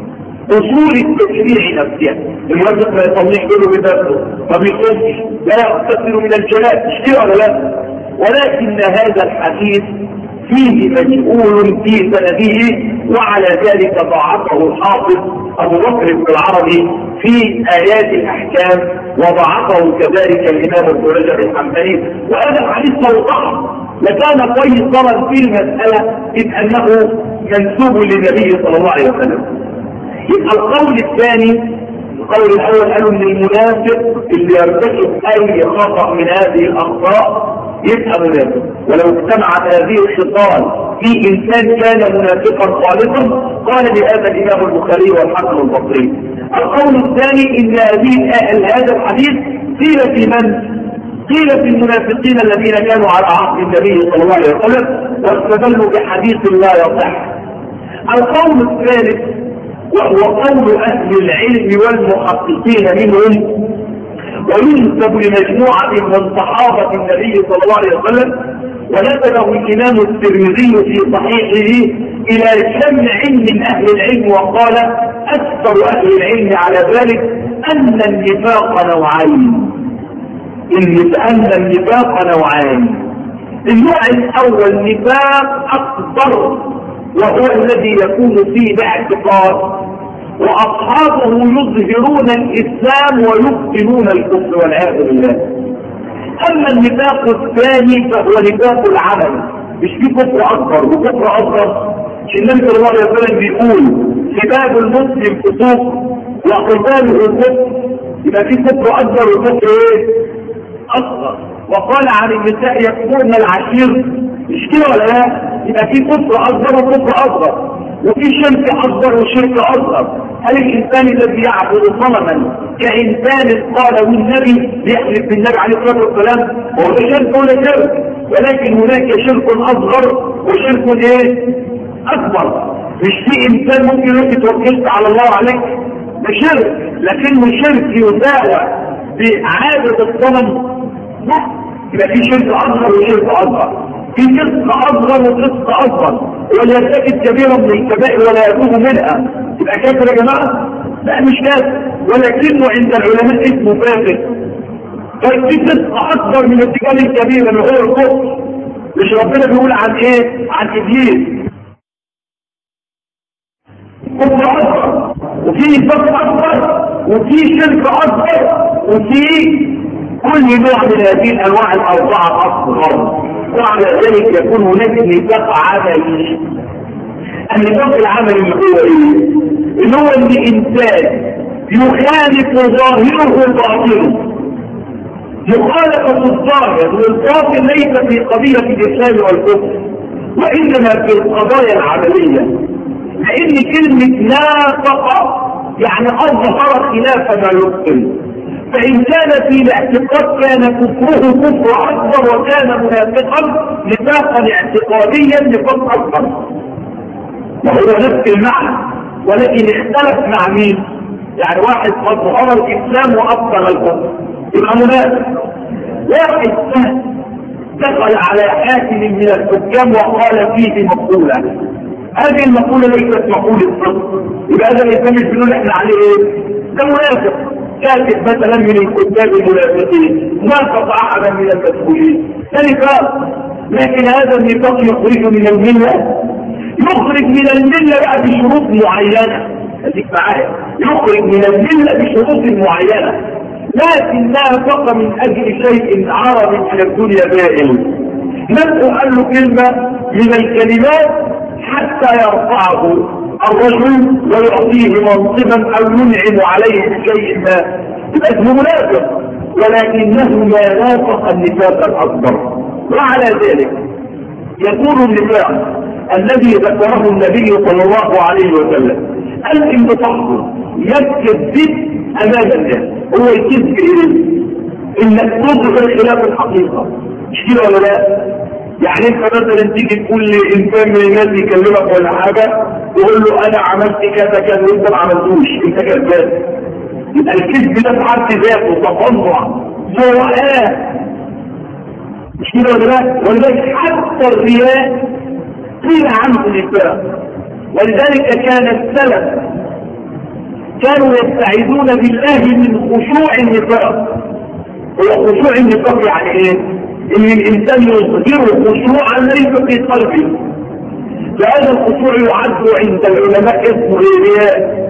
اصول التشريع نفسها. المنافق ما يصليش كله بذاته، ما بيصومش، لا يغتسل من الجناب، مش ولا لا؟ ولكن هذا الحديث فيه مجهول في سنده، وعلى ذلك ضعفه الحافظ ابو بكر بن العربي في ايات الاحكام، وضعفه كذلك الامام ابن رجب الحنبلي. وهذا الحديث لو ضعف لكان فيصلا في المساله اذ انه منسوب للنبي صلى الله عليه وسلم. يبقى القول الثاني، القول الاول قالوا ان المنافق اللي يرتكب اي خطا من هذه الاخطاء يبقى منافق، ولو اجتمعت هذه الخصال في انسان كان منافقا خالصا قال بهذا الامام البخاري والحسن البصري. القول الثاني ان هذه هذا الحديث قيل في من؟ قيل في المنافقين الذين كانوا على عهد النبي صلى الله عليه وسلم واستدلوا بحديث لا يصح. القول الثالث وهو قول اهل العلم والمحققين منهم، وينسب لمجموعه من صحابه النبي صلى الله عليه وسلم، ونسبه الامام الترمذي في صحيحه الى جمع من اهل العلم، وقال اكثر اهل العلم على ذلك ان النفاق نوعين. ان النفاق نوعان. النوع الاول نفاق اكبر وهو الذي يكون فيه باعتقاد واصحابه يظهرون الاسلام ويبطنون الكفر والعياذ بالله. اما النفاق الثاني فهو نفاق العمل، مش فيه كفر اكبر وكفر اصغر. النبي صلى الله عليه وسلم بيقول سباب المسلم فسوق وقتاله كفر، يبقى فيه كفر اكبر وكفر ايه؟ اصغر. وقال عن النساء يكفرن العشير، مش كده ولا لا؟ يبقى في كفر اكبر وكفر اصغر، وفي شرك اكبر وشرك اصغر. هل الانسان الذي يعبد صنما كانسان قال والنبي يحلف بالنبي عليه الصلاه والسلام هو ده شرك ولا شرك؟ ولكن هناك شرك اصغر وشرك ايه؟ اكبر. مش في انسان ممكن يقول توكلت على الله عليك، ده شرك، لكنه شرك يساوى بعابد الصنم؟ لا، يبقى في شرك اصغر وشرك اصغر، في فسق اصغر وفسق اصغر، ولا يرتكب كبيرا من الكبائر ولا يتوب منها يبقى كافر يا جماعه؟ لا مش كافر، ولكنه عند العلماء اسمه فاسق. طيب في فسق اكبر من ارتكاب الكبيره اللي هو الكفر، مش ربنا بيقول عن ايه؟ عن ابليس كفر اكبر، وفي فسق اكبر، وفي شرك اكبر، وفي كل نوع من هذه الانواع الاربعه اصغر. وعلى ذلك يكون هناك نفاق عملي. النفاق العملي اللي هو ايه؟ اللي هو ان انسان يخالف ظاهره باطنه. مخالفه الظاهر والباطن ليس في قضيه الاسلام والكفر، وانما في القضايا العمليه. لان كلمه نافق يعني اظهر خلاف ما يبطن، فإن كان في الاعتقاد كان كفره كفر أكبر، وكان منافقا نفاقا اعتقاديا نفاق أكبر، وهو نفس المعنى، ولكن اختلف مع مين؟ يعني واحد قد ظهر الإسلام وأبطل الكفر يبقى منافق. واحد دخل على حاكم من الحكام وقال فيه مقولة، هذه المقولة ليست مقولة صدق، يبقى هذا الإسلام مش بنقول احنا عليه ايه؟ ده منافق. كاتب مثلا من الكتاب المنافقين نافق احدا من المسؤولين، ده نفاق. لكن هذا النفاق يخرج من المله، يخرج يخرج من المله بقى بشروط معينه، اديك معايا، يخرج من المله بشروط معينه، لكنها فقط من اجل شيء عرض من الدنيا بائل. نبقى قال له كلمه من الكلمات حتى يرفعه الرجل ويعطيه منصبا او ينعم عليه بشيء ما، يبقى اسمه منافق، ولكنه ما نافق النفاق الاكبر. وعلى ذلك يكون النفاق الذي ذكره النبي صلى الله عليه وسلم الانبطاق يكذب امام الناس، هو يكذب ايه؟ انك تظهر خلاف الحقيقه، مش كده ولا لا؟ يعني انت مثلا تيجي تقول لانسان من الناس يكلمك ولا حاجه تقول له انا عملت كذا كذا وانت ما عملتوش، انت كذاب. يبقى الكذب ده في حد ذاته تطلع سواء، مش كده ولا لا؟ ولذلك حتى الرياء قيل عنه النفاق. ولذلك كان السلف كانوا يستعيذون بالله من خشوع النفاق. هو خشوع النفاق يعني ايه؟ ان الانسان يظهر خشوعا ليس في قلبه، فهذا الخشوع يعد عند العلماء اسمه الرياء،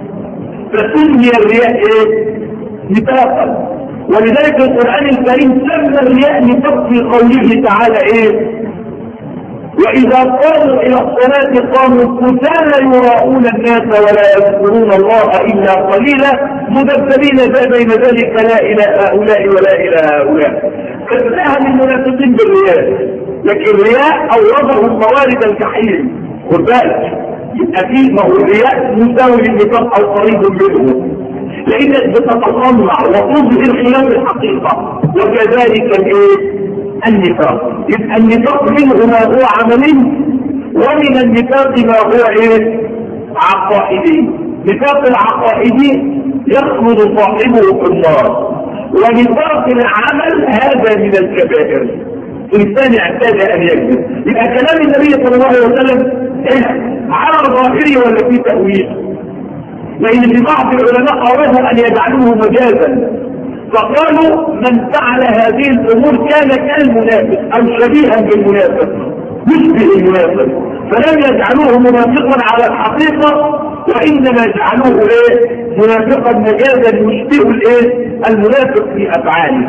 فسمي الرياء ايه؟ نفاقا. ولذلك القرآن الكريم سمى الرياء نفاق في قوله تعالى ايه؟ وإذا قاموا إلى الصلاة قاموا كسالى يراؤون الناس ولا يذكرون الله إلا قليلا مذبذبين بين ذلك لا إلى هؤلاء ولا إلى هؤلاء. فاتهم المنافقين بالرياء، لكن الرياء أوردهم موارد الجحيم. خد بالك أكيد ما هو الرياء مساوي للنفاق أو قريب منه، لأنك بتتطلع وتظهر خلاف الحقيقة، وكذلك الإيه؟ النفاق. يبقى النفاق منه ما هو عملي، ومن النفاق ما هو ايه؟ عقائدي. نفاق العقائدي يخلد صاحبه في النار، ونفاق العمل هذا من الكبائر. الانسان اعتاد ان يكذب. يبقى كلام النبي صلى الله عليه وسلم إيه؟ على ظاهره ولا في تأويل؟ لان في بعض العلماء ارادوا ان يجعلوه مجازا، فقالوا من فعل هذه الامور كان كالمنافق او شبيها بالمنافق، يشبه المنافق، فلم يجعلوه منافقا على الحقيقه، وانما جعلوه ايه؟ منافقا مجازا يشبه الايه؟ المنافق في افعاله.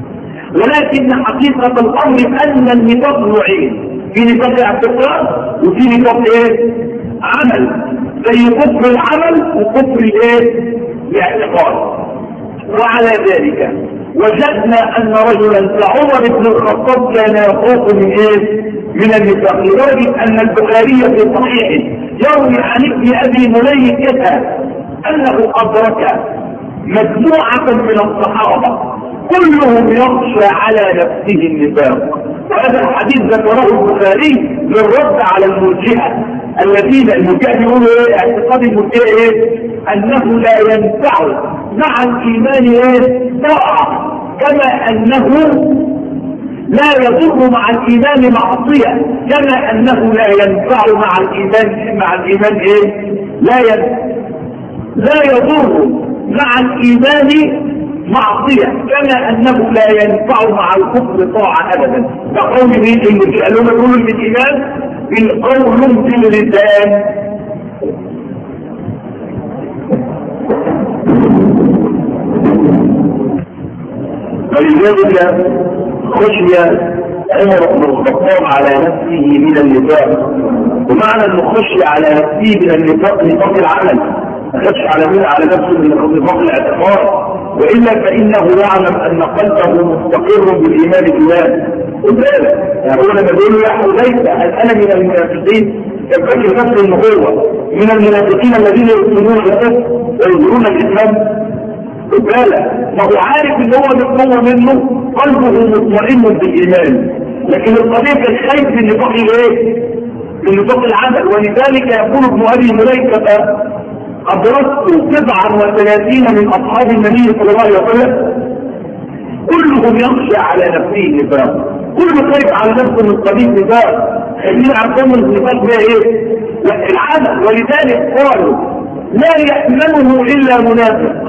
ولكن حقيقه الامر ان النفاق نوعين، في نفاق اعتقاد وفي نفاق ايه؟ عمل، زي كفر العمل وكفر الايه؟ الاعتقاد. وعلى ذلك وجدنا ان رجلا كعمر بن الخطاب كان يخاف من ايه؟ من النفاق، لدرجه ان البخاري في صحيحه يروي عن ابن ابي مليكه انه ادرك مجموعه من الصحابه كلهم يخشى على نفسه النفاق. وهذا الحديث ذكره البخاري للرد على المرجئه الذين المرجئه يقولوا ايه؟ اعتقاد المرجئه ايه؟ انه لا ينفع مع الايمان ايه؟ طاعه، كما انه لا يضر مع الايمان معصيه، كما انه لا ينفع مع الايمان مع الايمان ايه؟ لا ين... لا يضر مع الايمان معصيه، كما انه لا ينفع مع الكفر طاعه ابدا. فقول مين اللي قالوا لهم الايمان؟ القول باللسان. فلذلك خشي عمر بن الخطاب على نفسه من النفاق. ومعنى انه خشي على نفسه من النفاق نفاق العمل، خشي على مين؟ على نفسه من نفاق الاعتقاد، والا فانه يعلم ان قلبه مستقر بالايمان بالله. وذلك يعني هو لما بيقول له يا حذيفه هل انا من المنافقين؟ كان فاكر نفسه انه هو من المنافقين الذين يؤمنون بالكفر ويظهرون الاسلام. بالك ما هو عارف ان هو مطمئن منه، قلبه مطمئن بالايمان، لكن القضيه كان خايف من نفاق الايه؟ من نفاق العمل. ولذلك يقول ابن ابي مليكه ادركت تسعا وثلاثين من اصحاب النبي صلى الله عليه وسلم كلهم يخشى على نفسه النفاق، كله خايف على نفسه من قضيه النفاق. خلينا عارفين النفاق ده ايه؟ العمل. ولذلك قالوا لا يأمنه الا منافق،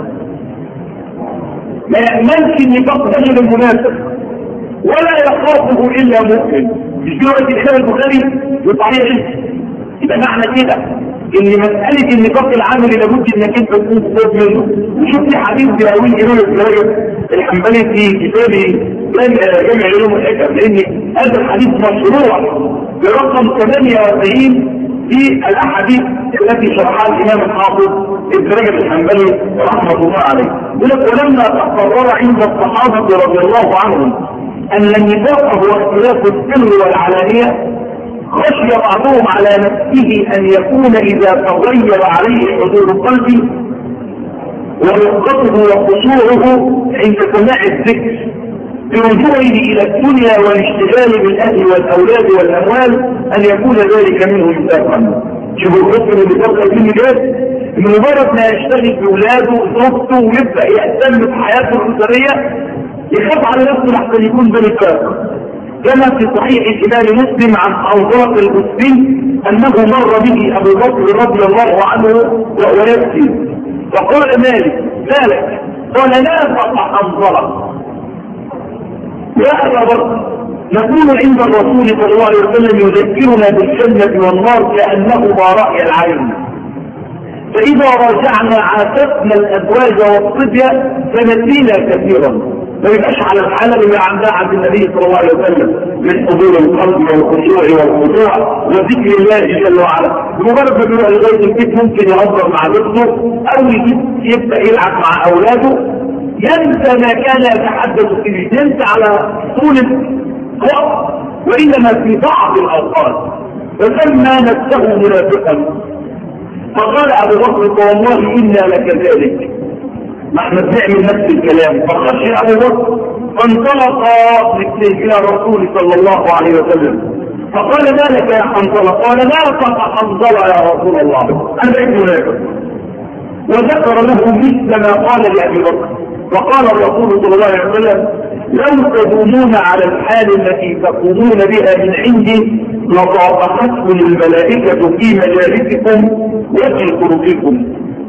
ما يأمنش النفاق ده غير المنافق، ولا يخافه الا مؤمن. مش دلوقتي الامام البخاري بصحيحه يبقى معنى كده ان مساله النفاق العملي لابد انك انت تكون خد منه. وشفت حديث بيقول امام الزواج الحنبلي في كتابه جامع علوم الحكم، لان هذا الحديث مشروع برقم ثمانية وأربعين في الاحاديث التي شرحها الامام الحافظ ابن رجب الحنبلي رحمه الله عليه. يقول لك ولما تقرر عند الصحابه رضي الله عنهم ان النفاق هو اختلاف السر والعلانيه، خشي بعضهم على نفسه ان يكون اذا تغير عليه حضور قلبه ورقته وخشوعه عند سماع الذكر برجوعه الى الدنيا والاشتغال بالاهل والاولاد والاموال ان يكون ذلك منه نفاقا. شوفوا الرسل اللي بيفكر فيه جاد من مجرد ما يشتغل باولاده وزوجته ويبدا يهتم بحياته الاسريه يخاف على نفسه لحتى يكون ده نفاق. كما في صحيح الإمام مسلم عن أوضاع المسلم أنه مر به أبو بكر رضي الله عنه وهو يبكي فقال مالك مالك قال لا فقع حنظلة يا أبا بكر نكون عند الرسول صلى الله عليه وسلم يذكرنا بالجنة والنار كأنهما رأي العين، فإذا راجعنا عاتقنا الأزواج والصبية فنسينا كثيرا. ما يبقاش على الحالة اللي عندها عند النبي صلى الله عليه وسلم من حضور القلب والخشوع والخضوع وذكر الله جل وعلا. بمجرد ما بيروح لغاية البيت ممكن يهزر مع زوجته او يبدا يلعب مع اولاده، ينسى ما كان يتحدث فيه، ينسى على طول الوقت وانما في بعض الاوقات، فسمى نفسه منافقا. فقال ابو بكر والله انا لكذلك، ما احنا بنعمل نفس الكلام. فخشي ابو بكر فانطلق الى الرسول صلى الله عليه وسلم فقال ما لك يا حنظله؟ قال لا تقع حنظله يا رسول الله انا بقيت منافق. وذكر له مثل ما قال لابي بكر. فقال الرسول صلى الله عليه وسلم لو تدومون على الحال التي تقومون بها من عندي لطابقتكم الملائكه في مجالسكم وفي طرقكم،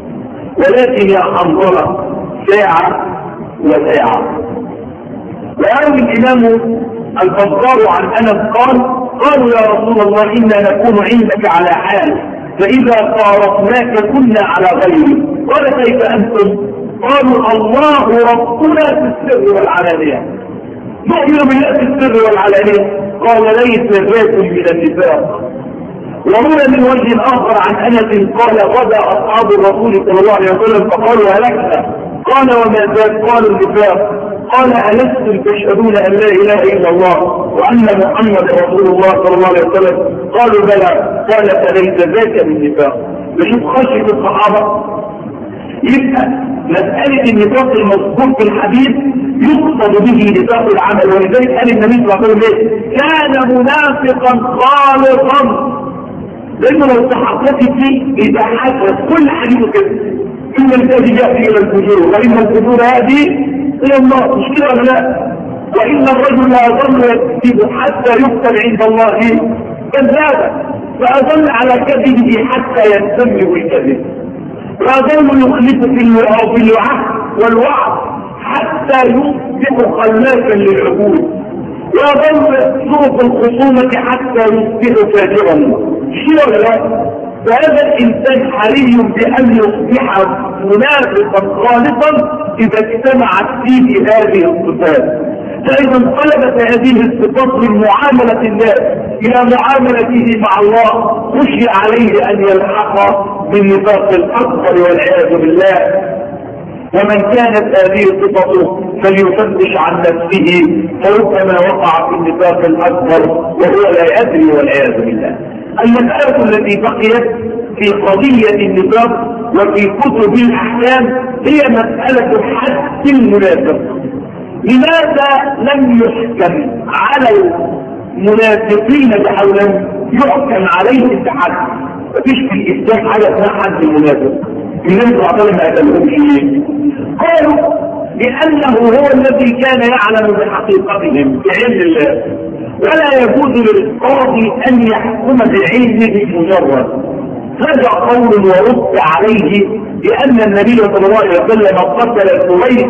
ولكن يا حنظله ساعة وساعة. ويروي الإمام البزار عن أنس قال قالوا يا رسول الله إنا نكون عندك على حال فإذا فارقناك كنا على غيره. قال كيف أنتم؟ قالوا الله ربنا في السر والعلانية، نؤمن بالله في السر والعلانية. قال ليس ذاك من النفاق. وروى من وجه آخر عن أنس قال غدا أصحاب الرسول صلى الله عليه وسلم فقالوا هلكنا. قال وما ذاك؟ قالوا النفاق. قال ألستم تشهدون أن لا إله إلا الله وأن محمد رسول الله صلى الله عليه وسلم؟ قالوا بلى. قال فليس ذاك من النفاق. بشوف خشية الصحابة. يبقى مسألة النفاق المذكور في الحديث يقصد به نفاق العمل، ولذلك قال النبي صلى الله عليه وسلم كان منافقا خالصا، لأنه لو تحققت فيه يتحدث كل حديثه كده إن الذي يأتي إلى الفجور وإن الفجور يأتي إلى الله، مش كده ولا لا؟ وإن الرجل لا يظل يكذب حتى يكتب عند الله كذابا، فأظل على كذبه حتى ينتمي الكذب، وأظل يخلف في الوعد والوعد حتى يصبح خلاكا للعقول، ويظل طرق الخصومة حتى يصبح فاجرا. شيء ولا لا؟ فهذا الإنسان حري بأن يصبح منافقا خالصا إذا اجتمعت فيه هذه الصفات. فإذا انقلبت هذه الصفات من معاملة الله إلى معاملته مع الله خشي عليه أن يلحق بالنفاق الأكبر والعياذ بالله. ومن كانت هذه صفته فليفتش عن نفسه فربما وقع في النفاق الأكبر وهو لا يدري والعياذ بالله. المسألة التي بقيت في قضية النفاق وفي كتب الأحكام هي مسألة حد المنافق. لماذا لم يحكم على المنافقين بحول يحكم عليهم بحد؟ مفيش في الإسلام حاجة اسمها حد المنافق. الناس بعضهم ما قالهمش ليه؟ قالوا لأنه هو الذي كان يعلم بحقيقتهم بعلم الله، ولا يجوز للقاضي أن يحكم بعلمه مجرد. هذا قول ورد عليه بأن النبي صلى الله عليه وسلم قتل سويد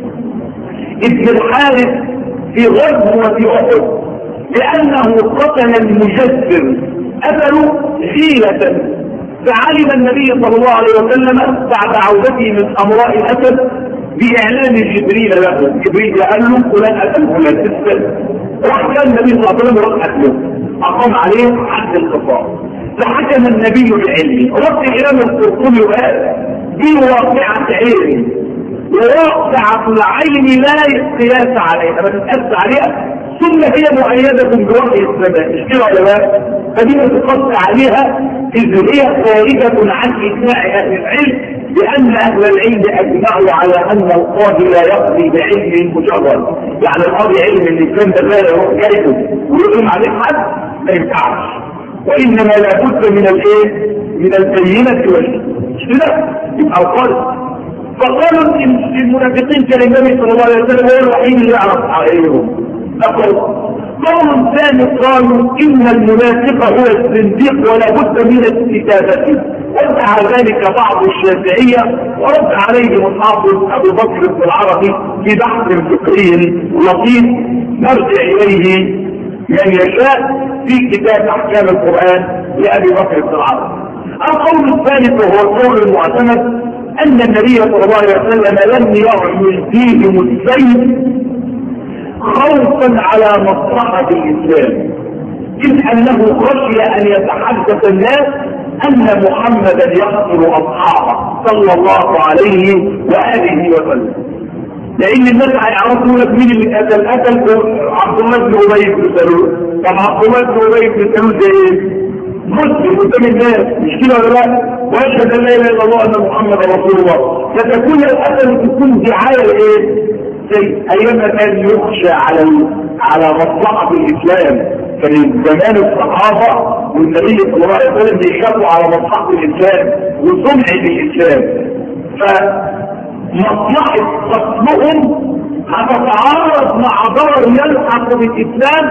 ابن الحارث في غزوة أحد لأنه قتل المجسر الأثل حيلة. فعلم النبي صلى الله عليه وسلم بعد عودته من أمراء الأسد بإعلان جبريل له. جبريل قال له فلان أسد فلان تسأل. راح كان النبي صلى الله عليه وسلم راح قتله، أقام عليه حد القصاص. فحكم النبي بعلمه. رد الإمام القرطبي وقال دي واقعة علم، وواقعة العين لا قياس عليها، ما تتقاس عليها، ثم هي مؤيدة بوحي السماء. مش كده ولا لا؟ فدي ما تقاس عليها إذ هي خارجة عن إجماع أهل العلم، لأن أهل العلم أجمعوا على أن القاضي لا يقضي بعلم مجرد. يعني القاضي علم اللي كان ده لا يروح جايبه ويقوم عليه حد ما ينفعش، وإنما لابد من الإيه؟ من البينة والشهادة. مش كده؟ يبقى القاضي. فقالوا المنافقين كان النبي صلى الله عليه وسلم هو الوحيد اللي يعرف عليهم. قول ثاني قالوا إن المنافق هو الزنديق ولا بد من استتابته، وادعى ذلك بعض الشافعية ورد عليه الحافظ أبو بكر بن العربي في بحث فقهي لطيف نرجع إليه من يشاء في كتاب أحكام القرآن لأبي بكر بن العربي. القول الثالث وهو القول المعتمد أن النبي صلى الله عليه وسلم لم يعمل فيهم السيف خوفا على مصلحة الإسلام، إذ أنه خشي أن يتحدث الناس أن محمدا يقتل أصحابه صلى الله عليه وآله وسلم، لأن الناس هيعرفوا لك مين اللي قتل قتل عبد الله بن أبي بن سلول. طب عبد الله بن أبي بن سلول ده إيه؟ مسلم قدام الناس، مش كده ولا لا؟ وأشهد أن لا إله إلا الله أن محمدا رسول الله. فتكون القتل تكون دعاية لإيه؟ زي أيام كان يخشى على على مصلحة الإسلام. كان زمان الصحابة والنبي صلى الله عليه وسلم بيخافوا على مصلحة الإسلام وسمعة الإسلام، فمصلحة قتلهم هتتعارض مع ضرر يلحق بالإسلام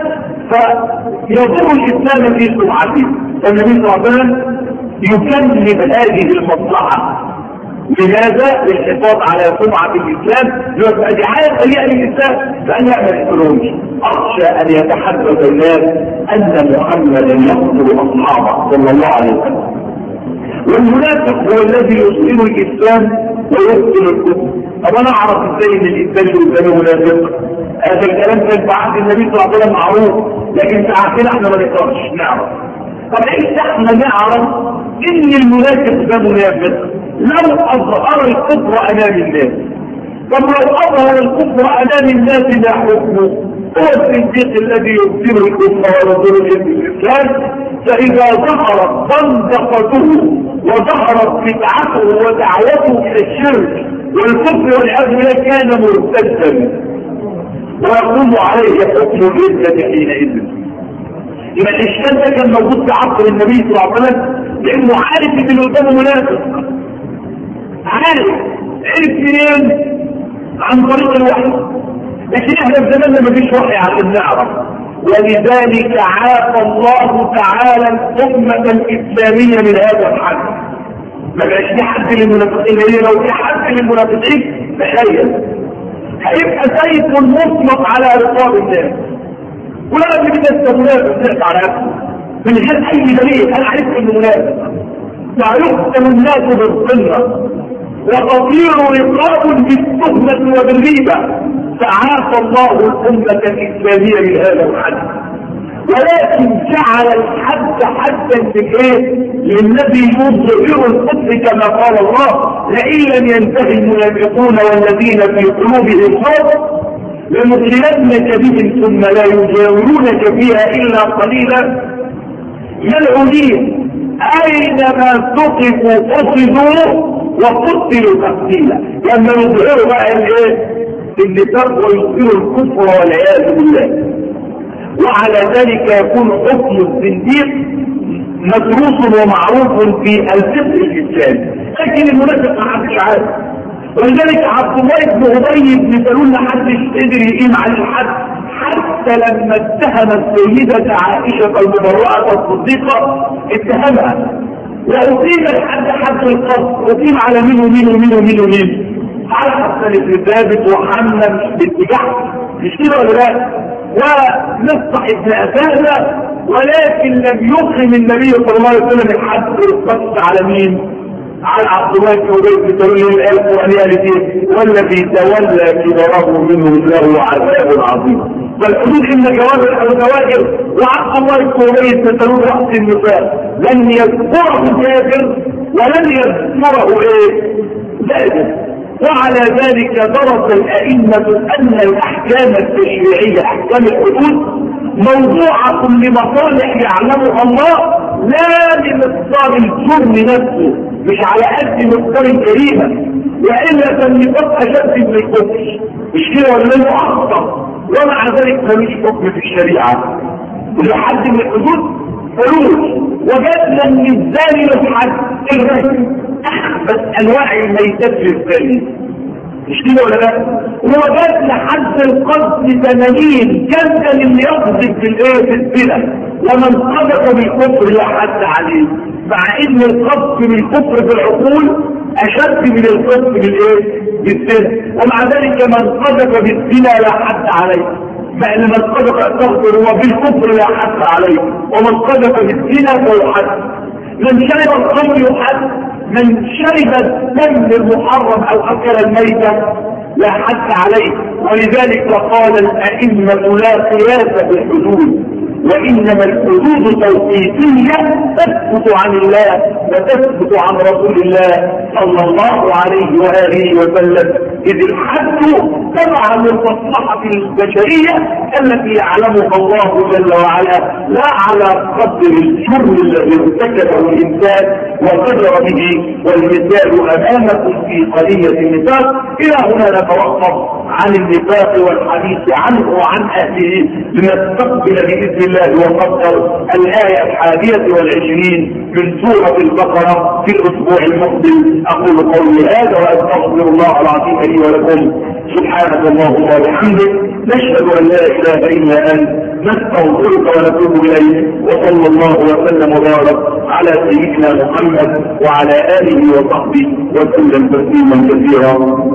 فيضر الإسلام في سمعته. فالنبي صلى الله عليه وسلم يكلم هذه المصلحة. لماذا؟ للحفاظ على سمعة الإسلام، يبقى دعاية سيئة للإسلام فأن يعمل الفلوس. أخشى أن يتحدث الناس أن محمدا يقتل أصحابه صلى الله عليه وسلم. والمنافق هو الذي يسلم الإسلام ويقتل الكفر. طب أنا أعرف إزاي إن الإنسان يسلم منافق؟ هذا الكلام كان في عهد النبي صلى الله عليه وسلم معروف، لكن في عهدنا إحنا ما نقدرش نعرف. طب إيه إحنا نعرف إن المنافق ده منافق؟ لو أظهر الكفر أمام الناس. طب لو أظهر الكفر أمام الناس لا حكمه؟ هو الصديق الذي يبطل الكفر ورسول الإسلام. فإذا ظهرت صندقته وظهرت بدعته ودعوته إلى الشرك والكفر والعياذ بالله كان مرتدا ويقوم عليه حكم الردة حينئذ. يبقى الإشكال ده كان موجود في عصر النبي صلى الله عليه وسلم، لأنه عارف إن اللي قدامه منافق. عارف عرف منين؟ عن طريق الوحي. لكن احنا في زماننا ما فيش وحي عشان نعرف، ولذلك عافى الله تعالى الأمة الإسلامية من هذا الحد. ما بقاش في حد للمنافقين، لأن لو في حد للمنافقين تخيل هيبقى سيف مطلق على رقاب الناس. ولا اللي بيدس منافق نقطع على نفسه من غير أي دليل. أنا عرفت إنه منافق. ويقتل الناس بالظلة وتطير رقاب بالتهمة وبالريبة. فعافى الله الأمة الإسلامية من هذا الحد، ولكن جعل الحد حدا بالايه؟ للذي يظهر الكفر كما قال الله لئن لم ينتهي المنافقون والذين في قلوبهم مرض لندخلنك بهم ثم لا يجاورونك فيها إلا قليلا ملعونين أينما ثقفوا أخذوا وقتلوا تقتيلا. لما يظهروا بقى الايه؟ النفاق ويظهروا الكفر والعياذ بالله. وعلى ذلك يكون حكم الزنديق مدروس ومعروف في الفقه الإسلامي، لكن المنافق ما حدش عارف. ولذلك عبد الله بن أبي بن سلول ما حدش قدر يقيم على الحد، حتى لما اتهم السيدة عائشة المبرأة الصديقة اتهمها وأقيم الحد حد القصر، أقيم على مين ومين ومين ومين ومين على حسن بن ثابت وحمنا بن جحش، مش كده ولا لا؟ ومصطح بن أسامة ولكن لم يقم النبي صلى الله عليه وسلم الحد القصد على مين؟ على عبد الله بن ابي بن سلول الآية القرآنية التي والذي تولى كبره منهم له عذاب عظيم. فالحدود ان جواب الكوائر وعبد الله بن ابي بن سلول رأس النفاق لن يذكره كافر ولن يذكره ايه؟ ذلك. وعلى ذلك درس الأئمة أن الأحكام التشريعية أحكام الحدود موضوعة لمصالح يعلمها الله لا لمقدار الجرم نفسه، مش على قد مقدار الجريمة، وإلا فالنفاق أشد من الكفر، مش كده ولا له أخطر. ومع ذلك مفيش حكم في الشريعة لحد من الحدود فلوس. وجدنا ان الزاني له حد الرجل بس انواع الميتات للزاني، مش كده ولا لا؟ وجدنا حد القذف ثمانين جلدا اللي يقذف في الايه في الزنا، ومن قذف بالكفر لا حد عليه، مع ان القذف بالكفر في العقول اشد من القذف بالايه بالزنا. ومع ذلك من قذف بالزنا لا حد عليه، بل من قذف الكفر وبالكفر لا حد عليه، ومن قذف بالزنا فهو حد. من شرب الخمر يحد، من شرب الدم المحرم او اكل الميتة لا حد عليه. ولذلك قال الائمة لا قياس بالحدود، وانما الحدود توقيفية تثبت عن الله وتثبت عن رسول الله صلى الله عليه واله وسلم، اذ الحد تبع للمصلحة البشرية التي يعلمها الله جل وعلا، لا على قدر الجرم الذي ارتكبه الانسان وقدر به. والمثال امامكم في قضية النفاق. الى هنا نتوقف عن النفاق والحديث عنه وعن اهله، لنستقبل باذن الله وقدر الآية الحادية والعشرين من سورة البقرة في الأسبوع المقبل. أقول قولي هذا وأستغفر الله العظيم لي ولكم. سبحانك اللهم وبحمدك، نشهد أن لا إله إلا أنت، نستغفرك ونتوب إليك. وصلى الله وسلم وبارك على سيدنا محمد وعلى آله وصحبه وسلم تسليما كثيرا.